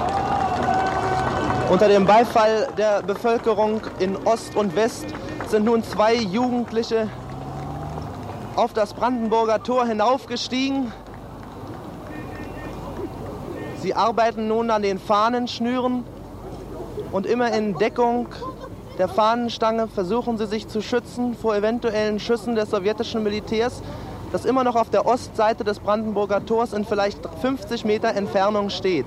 Unter dem Beifall der Bevölkerung in Ost und West sind nun zwei Jugendliche auf das Brandenburger Tor hinaufgestiegen. Sie arbeiten nun an den Fahnenschnüren und immer in Deckung der Fahnenstange versuchen sie sich zu schützen vor eventuellen Schüssen des sowjetischen Militärs, das immer noch auf der Ostseite des Brandenburger Tors in vielleicht fünfzig Meter Entfernung steht.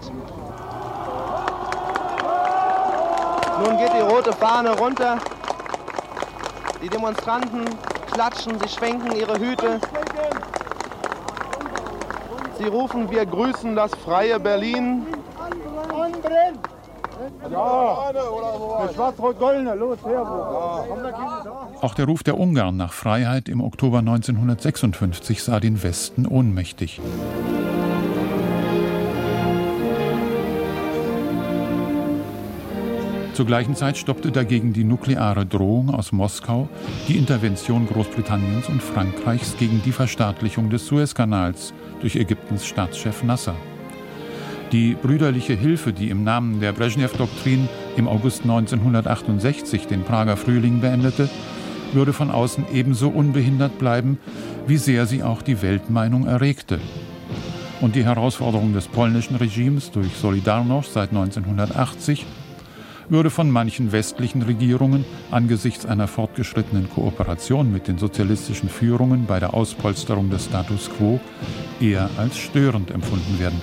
Nun geht die rote Fahne runter. Die Demonstranten klatschen, sie schwenken ihre Hüte. Sie rufen, wir grüßen das freie Berlin. Ja, das schwarz-rot-goldene, los her. Auch der Ruf der Ungarn nach Freiheit im Oktober neunzehnhundertsechsundfünfzig sah den Westen ohnmächtig. Zur gleichen Zeit stoppte dagegen die nukleare Drohung aus Moskau die Intervention Großbritanniens und Frankreichs gegen die Verstaatlichung des Suezkanals durch Ägyptens Staatschef Nasser. Die brüderliche Hilfe, die im Namen der Brezhnev-Doktrin im August neunzehnhundertachtundsechzig den Prager Frühling beendete, würde von außen ebenso unbehindert bleiben, wie sehr sie auch die Weltmeinung erregte. Und die Herausforderung des polnischen Regimes durch Solidarność seit neunzehnhundertachtzig würde von manchen westlichen Regierungen angesichts einer fortgeschrittenen Kooperation mit den sozialistischen Führungen bei der Auspolsterung des Status quo eher als störend empfunden werden.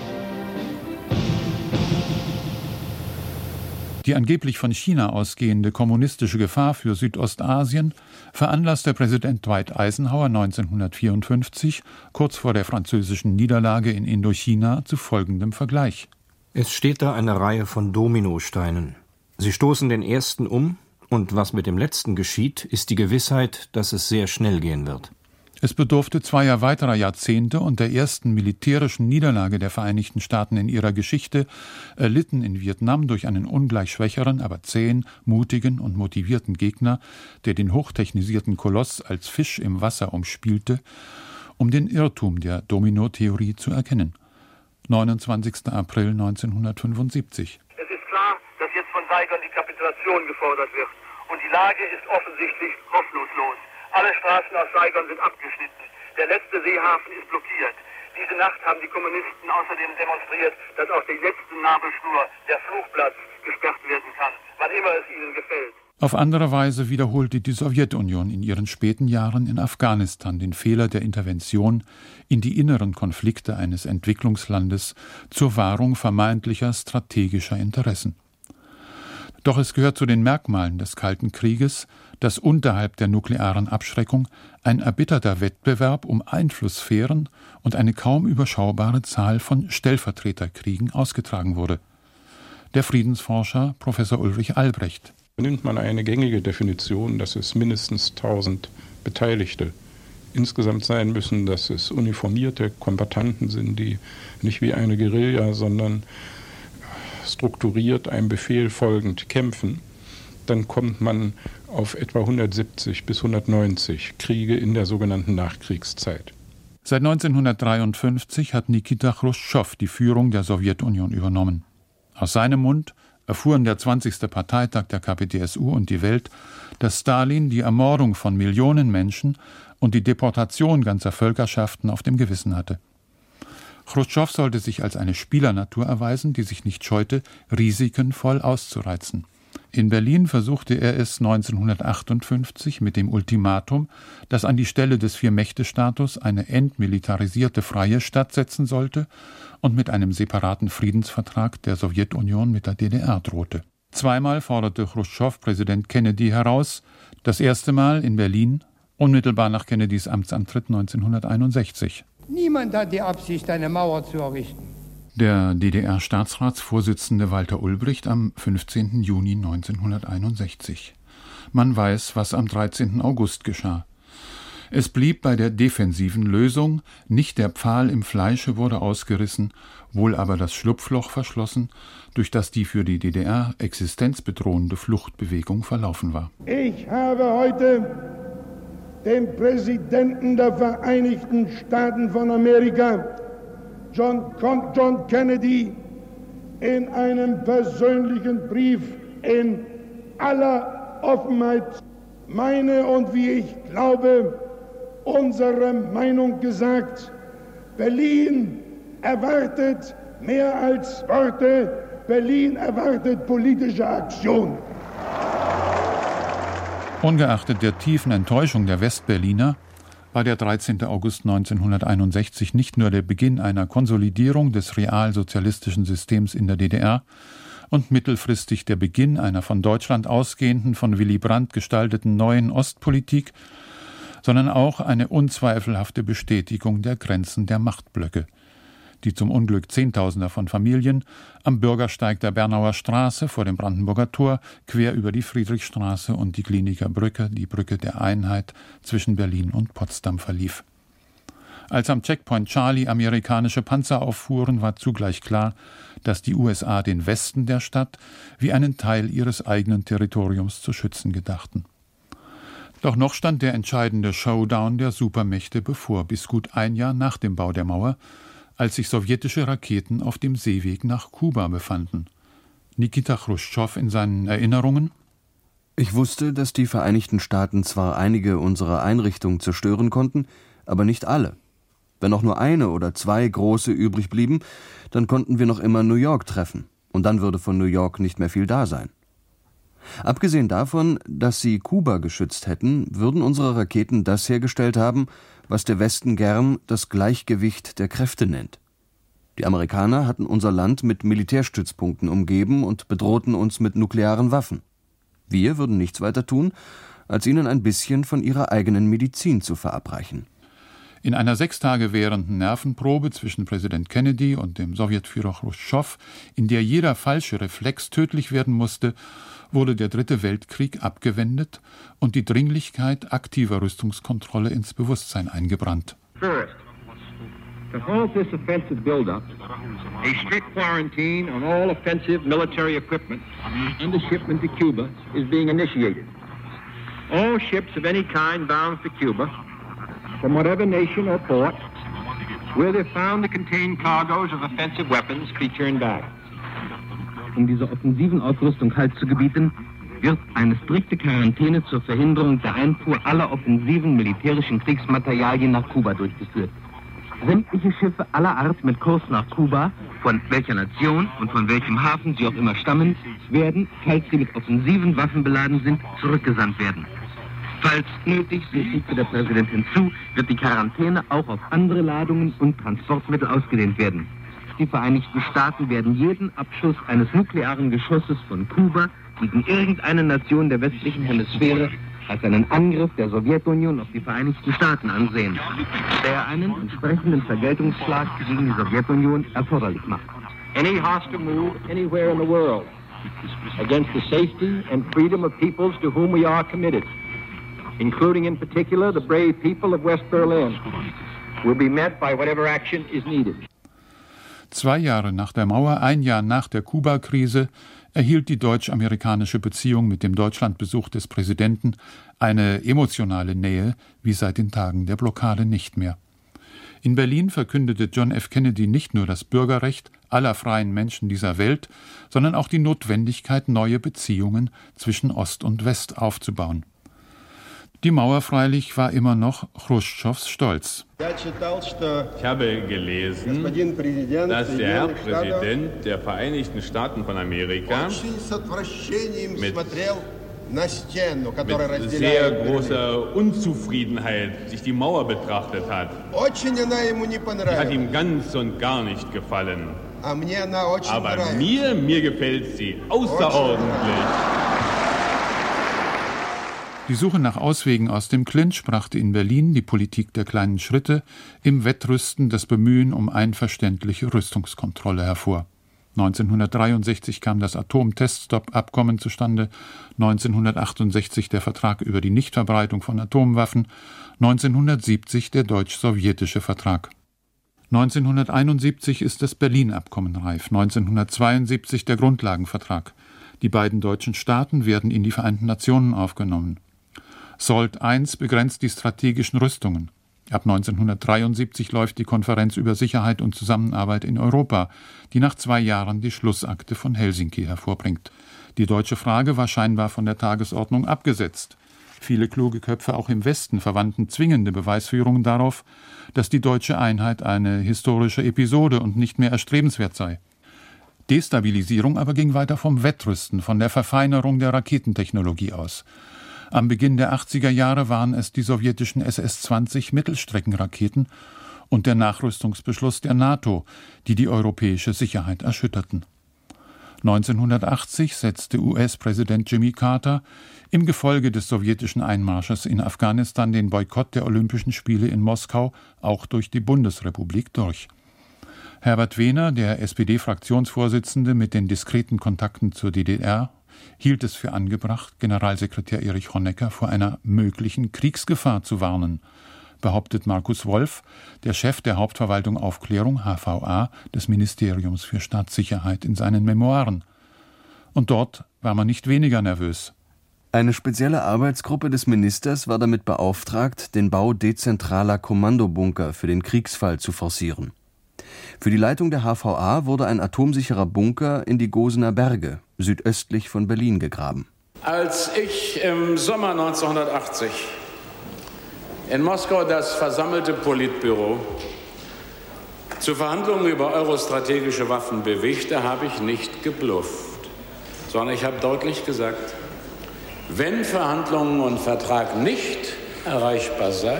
Die angeblich von China ausgehende kommunistische Gefahr für Südostasien veranlasste Präsident Dwight Eisenhower neunzehnhundertvierundfünfzig, kurz vor der französischen Niederlage in Indochina, zu folgendem Vergleich. Es steht da eine Reihe von Dominosteinen. Sie stoßen den ersten um, und was mit dem letzten geschieht, ist die Gewissheit, dass es sehr schnell gehen wird. Es bedurfte zweier weiterer Jahrzehnte und der ersten militärischen Niederlage der Vereinigten Staaten in ihrer Geschichte, erlitten in Vietnam durch einen ungleich schwächeren, aber zähen, mutigen und motivierten Gegner, der den hochtechnisierten Koloss als Fisch im Wasser umspielte, um den Irrtum der Domino-Theorie zu erkennen. neunundzwanzigster April neunzehnhundertfünfundsiebzig. Es ist klar, dass jetzt von Saigon die Kapitulation gefordert wird. Und die Lage ist offensichtlich hoffnungslos. Alle Straßen aus Saigon sind abgeschnitten. Der letzte Seehafen ist blockiert. Diese Nacht haben die Kommunisten außerdem demonstriert, dass auch die letzte Nabelschnur, der Fluchplatz, gesperrt werden kann, wann immer es ihnen gefällt. Auf andere Weise wiederholte die Sowjetunion in ihren späten Jahren in Afghanistan den Fehler der Intervention in die inneren Konflikte eines Entwicklungslandes zur Wahrung vermeintlicher strategischer Interessen. Doch es gehört zu den Merkmalen des Kalten Krieges, dass unterhalb der nuklearen Abschreckung ein erbitterter Wettbewerb um Einflusssphären und eine kaum überschaubare Zahl von Stellvertreterkriegen ausgetragen wurde. Der Friedensforscher Professor Ulrich Albrecht. Nimmt man eine gängige Definition, dass es mindestens tausend Beteiligte insgesamt sein müssen, dass es uniformierte Kombattanten sind, die nicht wie eine Guerilla, sondern strukturiert einem Befehl folgend kämpfen, dann kommt man auf etwa hundertsiebzig bis hundertneunzig Kriege in der sogenannten Nachkriegszeit. Seit neunzehnhundertdreiundfünfzig hat Nikita Chruschtschow die Führung der Sowjetunion übernommen. Aus seinem Mund erfuhren der zwanzigste Parteitag der K P D S U und die Welt, dass Stalin die Ermordung von Millionen Menschen und die Deportation ganzer Völkerschaften auf dem Gewissen hatte. Chruschtschow sollte sich als eine Spielernatur erweisen, die sich nicht scheute, Risiken voll auszureizen. In Berlin versuchte er es neunzehnhundertachtundfünfzig mit dem Ultimatum, das an die Stelle des Vier-Mächte-Status eine entmilitarisierte freie Stadt setzen sollte und mit einem separaten Friedensvertrag der Sowjetunion mit der D D R drohte. Zweimal forderte Chruschtschow Präsident Kennedy heraus, das erste Mal in Berlin, unmittelbar nach Kennedys Amtsantritt neunzehnhunderteinundsechzig. Niemand hat die Absicht, eine Mauer zu errichten. Der D D R-Staatsratsvorsitzende Walter Ulbricht am fünfzehnten Juni neunzehnhunderteinundsechzig. Man weiß, was am dreizehnten August geschah. Es blieb bei der defensiven Lösung, nicht der Pfahl im Fleische wurde ausgerissen, wohl aber das Schlupfloch verschlossen, durch das die für die D D R existenzbedrohende Fluchtbewegung verlaufen war. Ich habe heute dem Präsidenten der Vereinigten Staaten von Amerika, John, John Kennedy, in einem persönlichen Brief in aller Offenheit meine und wie ich glaube, unsere Meinung gesagt. Berlin erwartet mehr als Worte, Berlin erwartet politische Aktion. Ungeachtet der tiefen Enttäuschung der Westberliner war der dreizehnten August neunzehnhunderteinundsechzig nicht nur der Beginn einer Konsolidierung des realsozialistischen Systems in der D D R und mittelfristig der Beginn einer von Deutschland ausgehenden, von Willy Brandt gestalteten neuen Ostpolitik, sondern auch eine unzweifelhafte Bestätigung der Grenzen der Machtblöcke, die zum Unglück Zehntausender von Familien am Bürgersteig der Bernauer Straße vor dem Brandenburger Tor quer über die Friedrichstraße und die Kliniker Brücke, die Brücke der Einheit zwischen Berlin und Potsdam verlief. Als am Checkpoint Charlie amerikanische Panzer auffuhren, war zugleich klar, dass die U S A den Westen der Stadt wie einen Teil ihres eigenen Territoriums zu schützen gedachten. Doch noch stand der entscheidende Showdown der Supermächte bevor, bis gut ein Jahr nach dem Bau der Mauer, als sich sowjetische Raketen auf dem Seeweg nach Kuba befanden. Nikita Chruschtschow in seinen Erinnerungen: Ich wusste, dass die Vereinigten Staaten zwar einige unserer Einrichtungen zerstören konnten, aber nicht alle. Wenn auch nur eine oder zwei große übrig blieben, dann konnten wir noch immer New York treffen, und dann würde von New York nicht mehr viel da sein. Abgesehen davon, dass sie Kuba geschützt hätten, würden unsere Raketen das hergestellt haben, was der Westen gern das Gleichgewicht der Kräfte nennt. Die Amerikaner hatten unser Land mit Militärstützpunkten umgeben und bedrohten uns mit nuklearen Waffen. Wir würden nichts weiter tun, als ihnen ein bisschen von ihrer eigenen Medizin zu verabreichen. In einer sechs Tage währenden Nervenprobe zwischen Präsident Kennedy und dem Sowjetführer Chruschtschow, in der jeder falsche Reflex tödlich werden musste, wurde der Dritte Weltkrieg abgewendet und die Dringlichkeit aktiver Rüstungskontrolle ins Bewusstsein eingebrannt. First, to halt this offensive buildup, a strict quarantine on all offensive military equipment and the shipment to Cuba is being initiated. All ships of any kind bound for Cuba, from whatever nation or port, where they found to contain cargoes of offensive weapons, be turned back. Um dieser offensiven Ausrüstung Halt zu gebieten, wird eine strikte Quarantäne zur Verhinderung der Einfuhr aller offensiven militärischen Kriegsmaterialien nach Kuba durchgeführt. Sämtliche Schiffe aller Art mit Kurs nach Kuba, von welcher Nation und von welchem Hafen sie auch immer stammen, werden, falls sie mit offensiven Waffen beladen sind, zurückgesandt werden. Falls nötig, so fügte der Präsident hinzu, wird die Quarantäne auch auf andere Ladungen und Transportmittel ausgedehnt werden. Die Vereinigten Staaten werden jeden Abschuss eines nuklearen Geschosses von Kuba gegen irgendeine Nation der westlichen Hemisphäre als einen Angriff der Sowjetunion auf die Vereinigten Staaten ansehen, der einen entsprechenden Vergeltungsschlag gegen die Sowjetunion erforderlich macht. Any hostile move anywhere in the world against the safety and freedom of peoples to whom we are committed, including in particular the brave people of West Berlin, will be met by whatever action is needed. Zwei Jahre nach der Mauer, ein Jahr nach der Kuba-Krise, erhielt die deutsch-amerikanische Beziehung mit dem Deutschlandbesuch des Präsidenten eine emotionale Nähe wie seit den Tagen der Blockade nicht mehr. In Berlin verkündete John F. Kennedy nicht nur das Bürgerrecht aller freien Menschen dieser Welt, sondern auch die Notwendigkeit, neue Beziehungen zwischen Ost und West aufzubauen. Die Mauer freilich war immer noch Chruschtschows Stolz. Ich habe gelesen, dass der Herr Präsident der Vereinigten Staaten von Amerika mit, mit sehr großer Unzufriedenheit sich die Mauer betrachtet hat. Die hat ihm ganz und gar nicht gefallen. Aber mir, mir gefällt sie außerordentlich. Die Suche nach Auswegen aus dem Clinch brachte in Berlin die Politik der kleinen Schritte, im Wettrüsten das Bemühen um einverständliche Rüstungskontrolle hervor. neunzehnhundertdreiundsechzig kam das Atomteststop-Abkommen zustande, neunzehnhundertachtundsechzig der Vertrag über die Nichtverbreitung von Atomwaffen, neunzehnhundertsiebzig der deutsch-sowjetische Vertrag. neunzehnhunderteinundsiebzig ist das Berlin-Abkommen reif, neunzehnhundertzweiundsiebzig der Grundlagenvertrag. Die beiden deutschen Staaten werden in die Vereinten Nationen aufgenommen. SALT eins begrenzt die strategischen Rüstungen. Ab neunzehnhundertdreiundsiebzig läuft die Konferenz über Sicherheit und Zusammenarbeit in Europa, die nach zwei Jahren die Schlussakte von Helsinki hervorbringt. Die deutsche Frage war scheinbar von der Tagesordnung abgesetzt. Viele kluge Köpfe auch im Westen verwandten zwingende Beweisführungen darauf, dass die deutsche Einheit eine historische Episode und nicht mehr erstrebenswert sei. Destabilisierung aber ging weiter vom Wettrüsten, von der Verfeinerung der Raketentechnologie aus. Am Beginn der achtziger Jahre waren es die sowjetischen S S zwanzig Mittelstreckenraketen und der Nachrüstungsbeschluss der NATO, die die europäische Sicherheit erschütterten. neunzehnhundertachtzig setzte U S-Präsident Jimmy Carter im Gefolge des sowjetischen Einmarsches in Afghanistan den Boykott der Olympischen Spiele in Moskau auch durch die Bundesrepublik durch. Herbert Wehner, der S P D-Fraktionsvorsitzende mit den diskreten Kontakten zur D D R, hielt es für angebracht, Generalsekretär Erich Honecker vor einer möglichen Kriegsgefahr zu warnen, behauptet Markus Wolf, der Chef der Hauptverwaltung Aufklärung H V A des Ministeriums für Staatssicherheit, in seinen Memoiren. Und dort war man nicht weniger nervös. Eine spezielle Arbeitsgruppe des Ministers war damit beauftragt, den Bau dezentraler Kommandobunker für den Kriegsfall zu forcieren. Für die Leitung der H V A wurde ein atomsicherer Bunker in die Gosener Berge, südöstlich von Berlin, gegraben. Als ich im Sommer neunzehnhundertachtzig in Moskau das versammelte Politbüro zu Verhandlungen über eurostrategische Waffen bewegte, habe ich nicht geblufft, sondern ich habe deutlich gesagt, wenn Verhandlungen und Vertrag nicht erreichbar sei,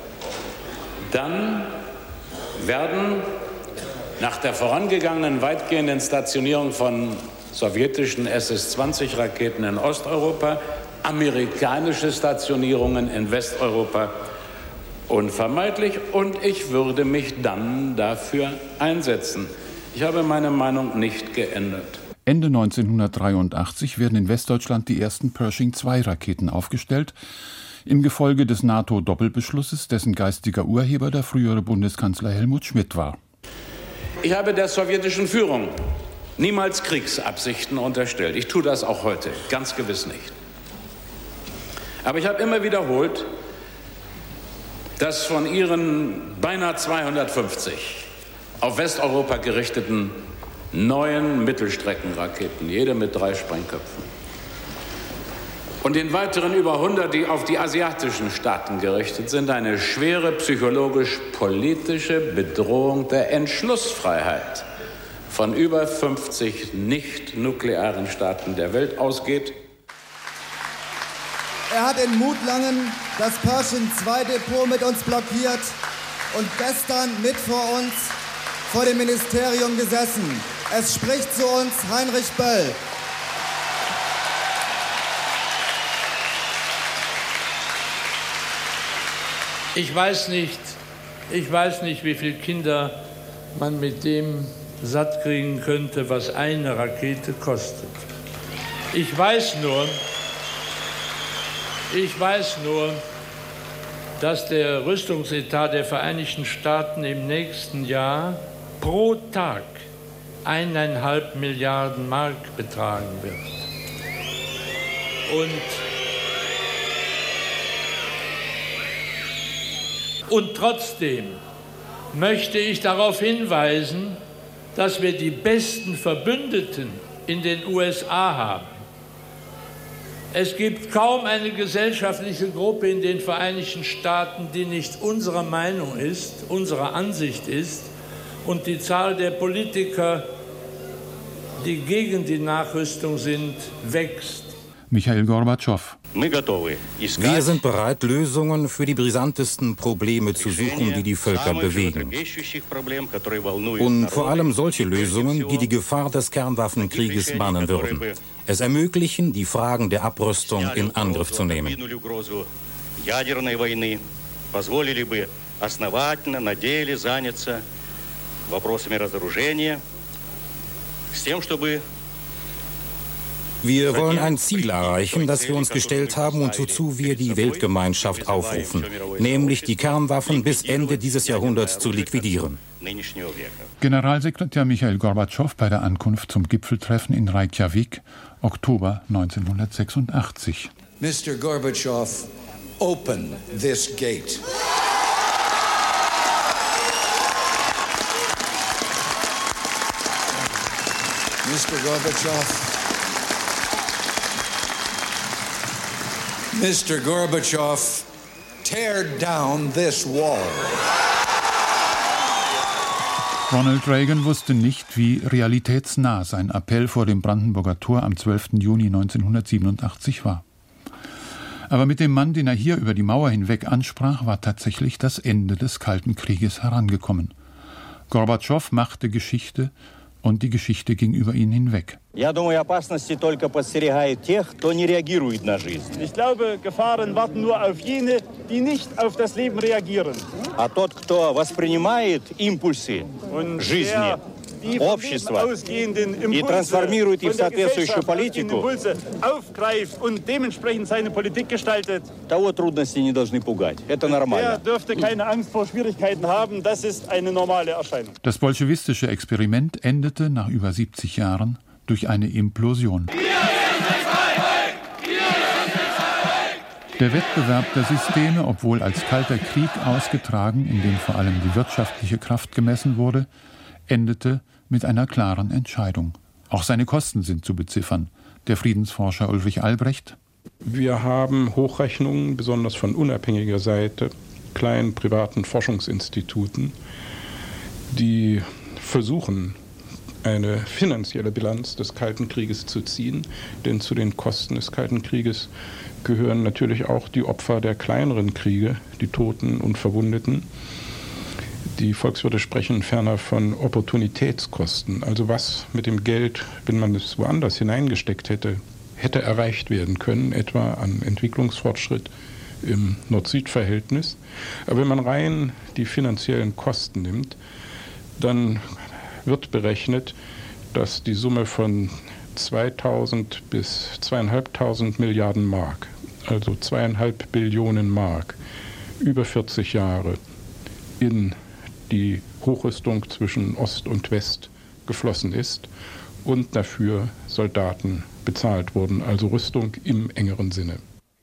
dann werden nach der vorangegangenen weitgehenden Stationierung von sowjetischen S S zwanzig Raketen in Osteuropa amerikanische Stationierungen in Westeuropa unvermeidlich, und ich würde mich dann dafür einsetzen. Ich habe meine Meinung nicht geändert. Ende neunzehnhundertdreiundachtzig werden in Westdeutschland die ersten Pershing zwei Raketen aufgestellt, im Gefolge des NATO-Doppelbeschlusses, dessen geistiger Urheber der frühere Bundeskanzler Helmut Schmidt war. Ich habe der sowjetischen Führung niemals Kriegsabsichten unterstellt. Ich tue das auch heute, ganz gewiss nicht. Aber ich habe immer wiederholt, dass von ihren beinahe zweihundertfünfzig auf Westeuropa gerichteten neuen Mittelstreckenraketen, jede mit drei Sprengköpfen, und den weiteren über hundert, die auf die asiatischen Staaten gerichtet sind, eine schwere psychologisch-politische Bedrohung der Entschlussfreiheit von über fünfzig nicht-nuklearen Staaten der Welt ausgeht. Er hat in Mutlangen das Pershing zwei Depot mit uns blockiert und gestern mit vor uns vor dem Ministerium gesessen. Es spricht zu uns Heinrich Böll. Ich weiß nicht, ich weiß nicht, wie viele Kinder man mit dem satt kriegen könnte, was eine Rakete kostet. Ich weiß nur, ich weiß nur, dass der Rüstungsetat der Vereinigten Staaten im nächsten Jahr pro Tag eineinhalb Milliarden Mark betragen wird. Und Und trotzdem möchte ich darauf hinweisen, dass wir die besten Verbündeten in den U S A haben. Es gibt kaum eine gesellschaftliche Gruppe in den Vereinigten Staaten, die nicht unserer Meinung ist, unserer Ansicht ist, und die Zahl der Politiker, die gegen die Nachrüstung sind, wächst. Michail Gorbatschow. Wir sind bereit, Lösungen für die brisantesten Probleme zu suchen, die die Völker bewegen. Und vor allem solche Lösungen, die die Gefahr des Kernwaffenkrieges bannen würden. Es ermöglichen, die Fragen der Abrüstung in Angriff zu nehmen. Wir wollen ein Ziel erreichen, das wir uns gestellt haben und wozu wir die Weltgemeinschaft aufrufen, nämlich die Kernwaffen bis Ende dieses Jahrhunderts zu liquidieren. Generalsekretär Michail Gorbatschow bei der Ankunft zum Gipfeltreffen in Reykjavik, Oktober neunzehnhundertsechsundachtzig. Mister Gorbatschow, open this gate. Mister Gorbatschow, Mister Gorbatschow, tear down this wall. Ronald Reagan wusste nicht, wie realitätsnah sein Appell vor dem Brandenburger Tor am zwölften Juni neunzehnhundertsiebenundachtzig war. Aber mit dem Mann, den er hier über die Mauer hinweg ansprach, war tatsächlich das Ende des Kalten Krieges herangekommen. Gorbatschow machte Geschichte und die Geschichte ging über ihn hinweg. Ich glaube, Gefahren warten nur auf jene, die nicht auf das Leben reagieren. Und der die общества и трансформирует их в соответствующую политику, Impulse aufgreift und dementsprechend seine Politik gestaltet, того трудности не должны пугать. Это нормально. Der dürfte keine Angst vor Schwierigkeiten haben. Das ist eine normale Erscheinung. Das bolschewistische Experiment endete nach über siebzig Jahren durch eine Implosion. Der Wettbewerb der Systeme, obwohl als Kalter Krieg ausgetragen, in dem vor allem die wirtschaftliche Kraft gemessen wurde, endete mit einer klaren Entscheidung. Auch seine Kosten sind zu beziffern. Der Friedensforscher Ulrich Albrecht: Wir haben Hochrechnungen, besonders von unabhängiger Seite, kleinen privaten Forschungsinstituten, die versuchen, eine finanzielle Bilanz des Kalten Krieges zu ziehen. Denn zu den Kosten des Kalten Krieges gehören natürlich auch die Opfer der kleineren Kriege, die Toten und Verwundeten. Die Volkswirte sprechen ferner von Opportunitätskosten, also was mit dem Geld, wenn man es woanders hineingesteckt hätte, hätte erreicht werden können, etwa an Entwicklungsfortschritt im Nord-Süd-Verhältnis. Aber wenn man rein die finanziellen Kosten nimmt, dann wird berechnet, dass die Summe von zweitausend bis zweitausendfünfhundert Milliarden Mark, also zweieinhalb Billionen Mark, über vierzig Jahre in die Hochrüstung zwischen Ost und West geflossen ist und dafür Soldaten bezahlt wurden, also Rüstung im engeren Sinne.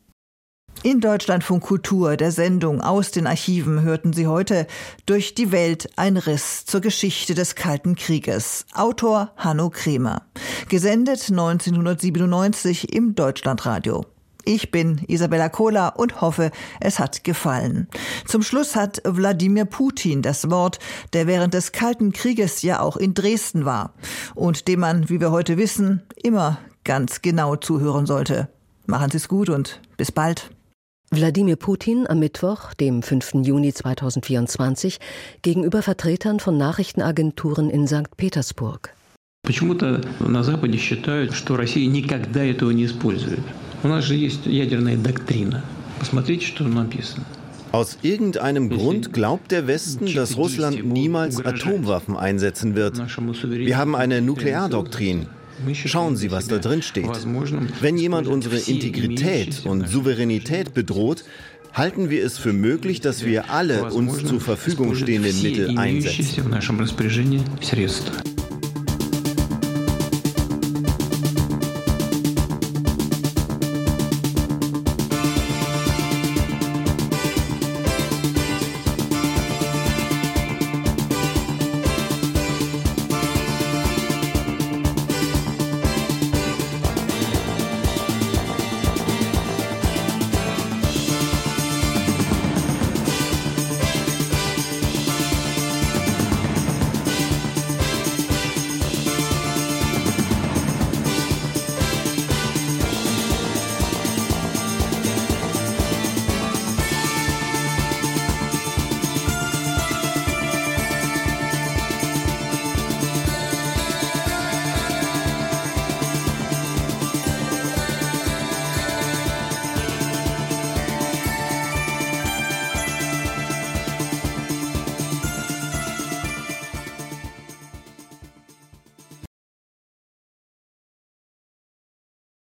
In Deutschlandfunk Kultur, der Sendung aus den Archiven, hörten Sie heute Durch die Welt ein Riss zur Geschichte des Kalten Krieges. Autor Hanno Kremer. Gesendet neunzehnhundertsiebenundneunzig im Deutschlandradio. Ich bin Isabella Kohler und hoffe, es hat gefallen. Zum Schluss hat Wladimir Putin das Wort, der während des Kalten Krieges ja auch in Dresden war und dem man, wie wir heute wissen, immer ganz genau zuhören sollte. Machen Sie es gut und bis bald. Wladimir Putin am Mittwoch, dem fünften Juni zweitausendvierundzwanzig, gegenüber Vertretern von Nachrichtenagenturen in Sankt Petersburg. Почему-то на Западе считают, что Россия никогда этого не использует. У нас же есть ядерная доктрина. Посмотрите, что написано. Aus irgendeinem Grund glaubt der Westen, dass Russland niemals Atomwaffen einsetzen wird. Wir haben eine Nukleardoktrin. Schauen Sie, was da drin steht. Wenn jemand unsere Integrität und Souveränität bedroht, halten wir es für möglich, dass wir alle uns zur Verfügung stehenden Mittel einsetzen.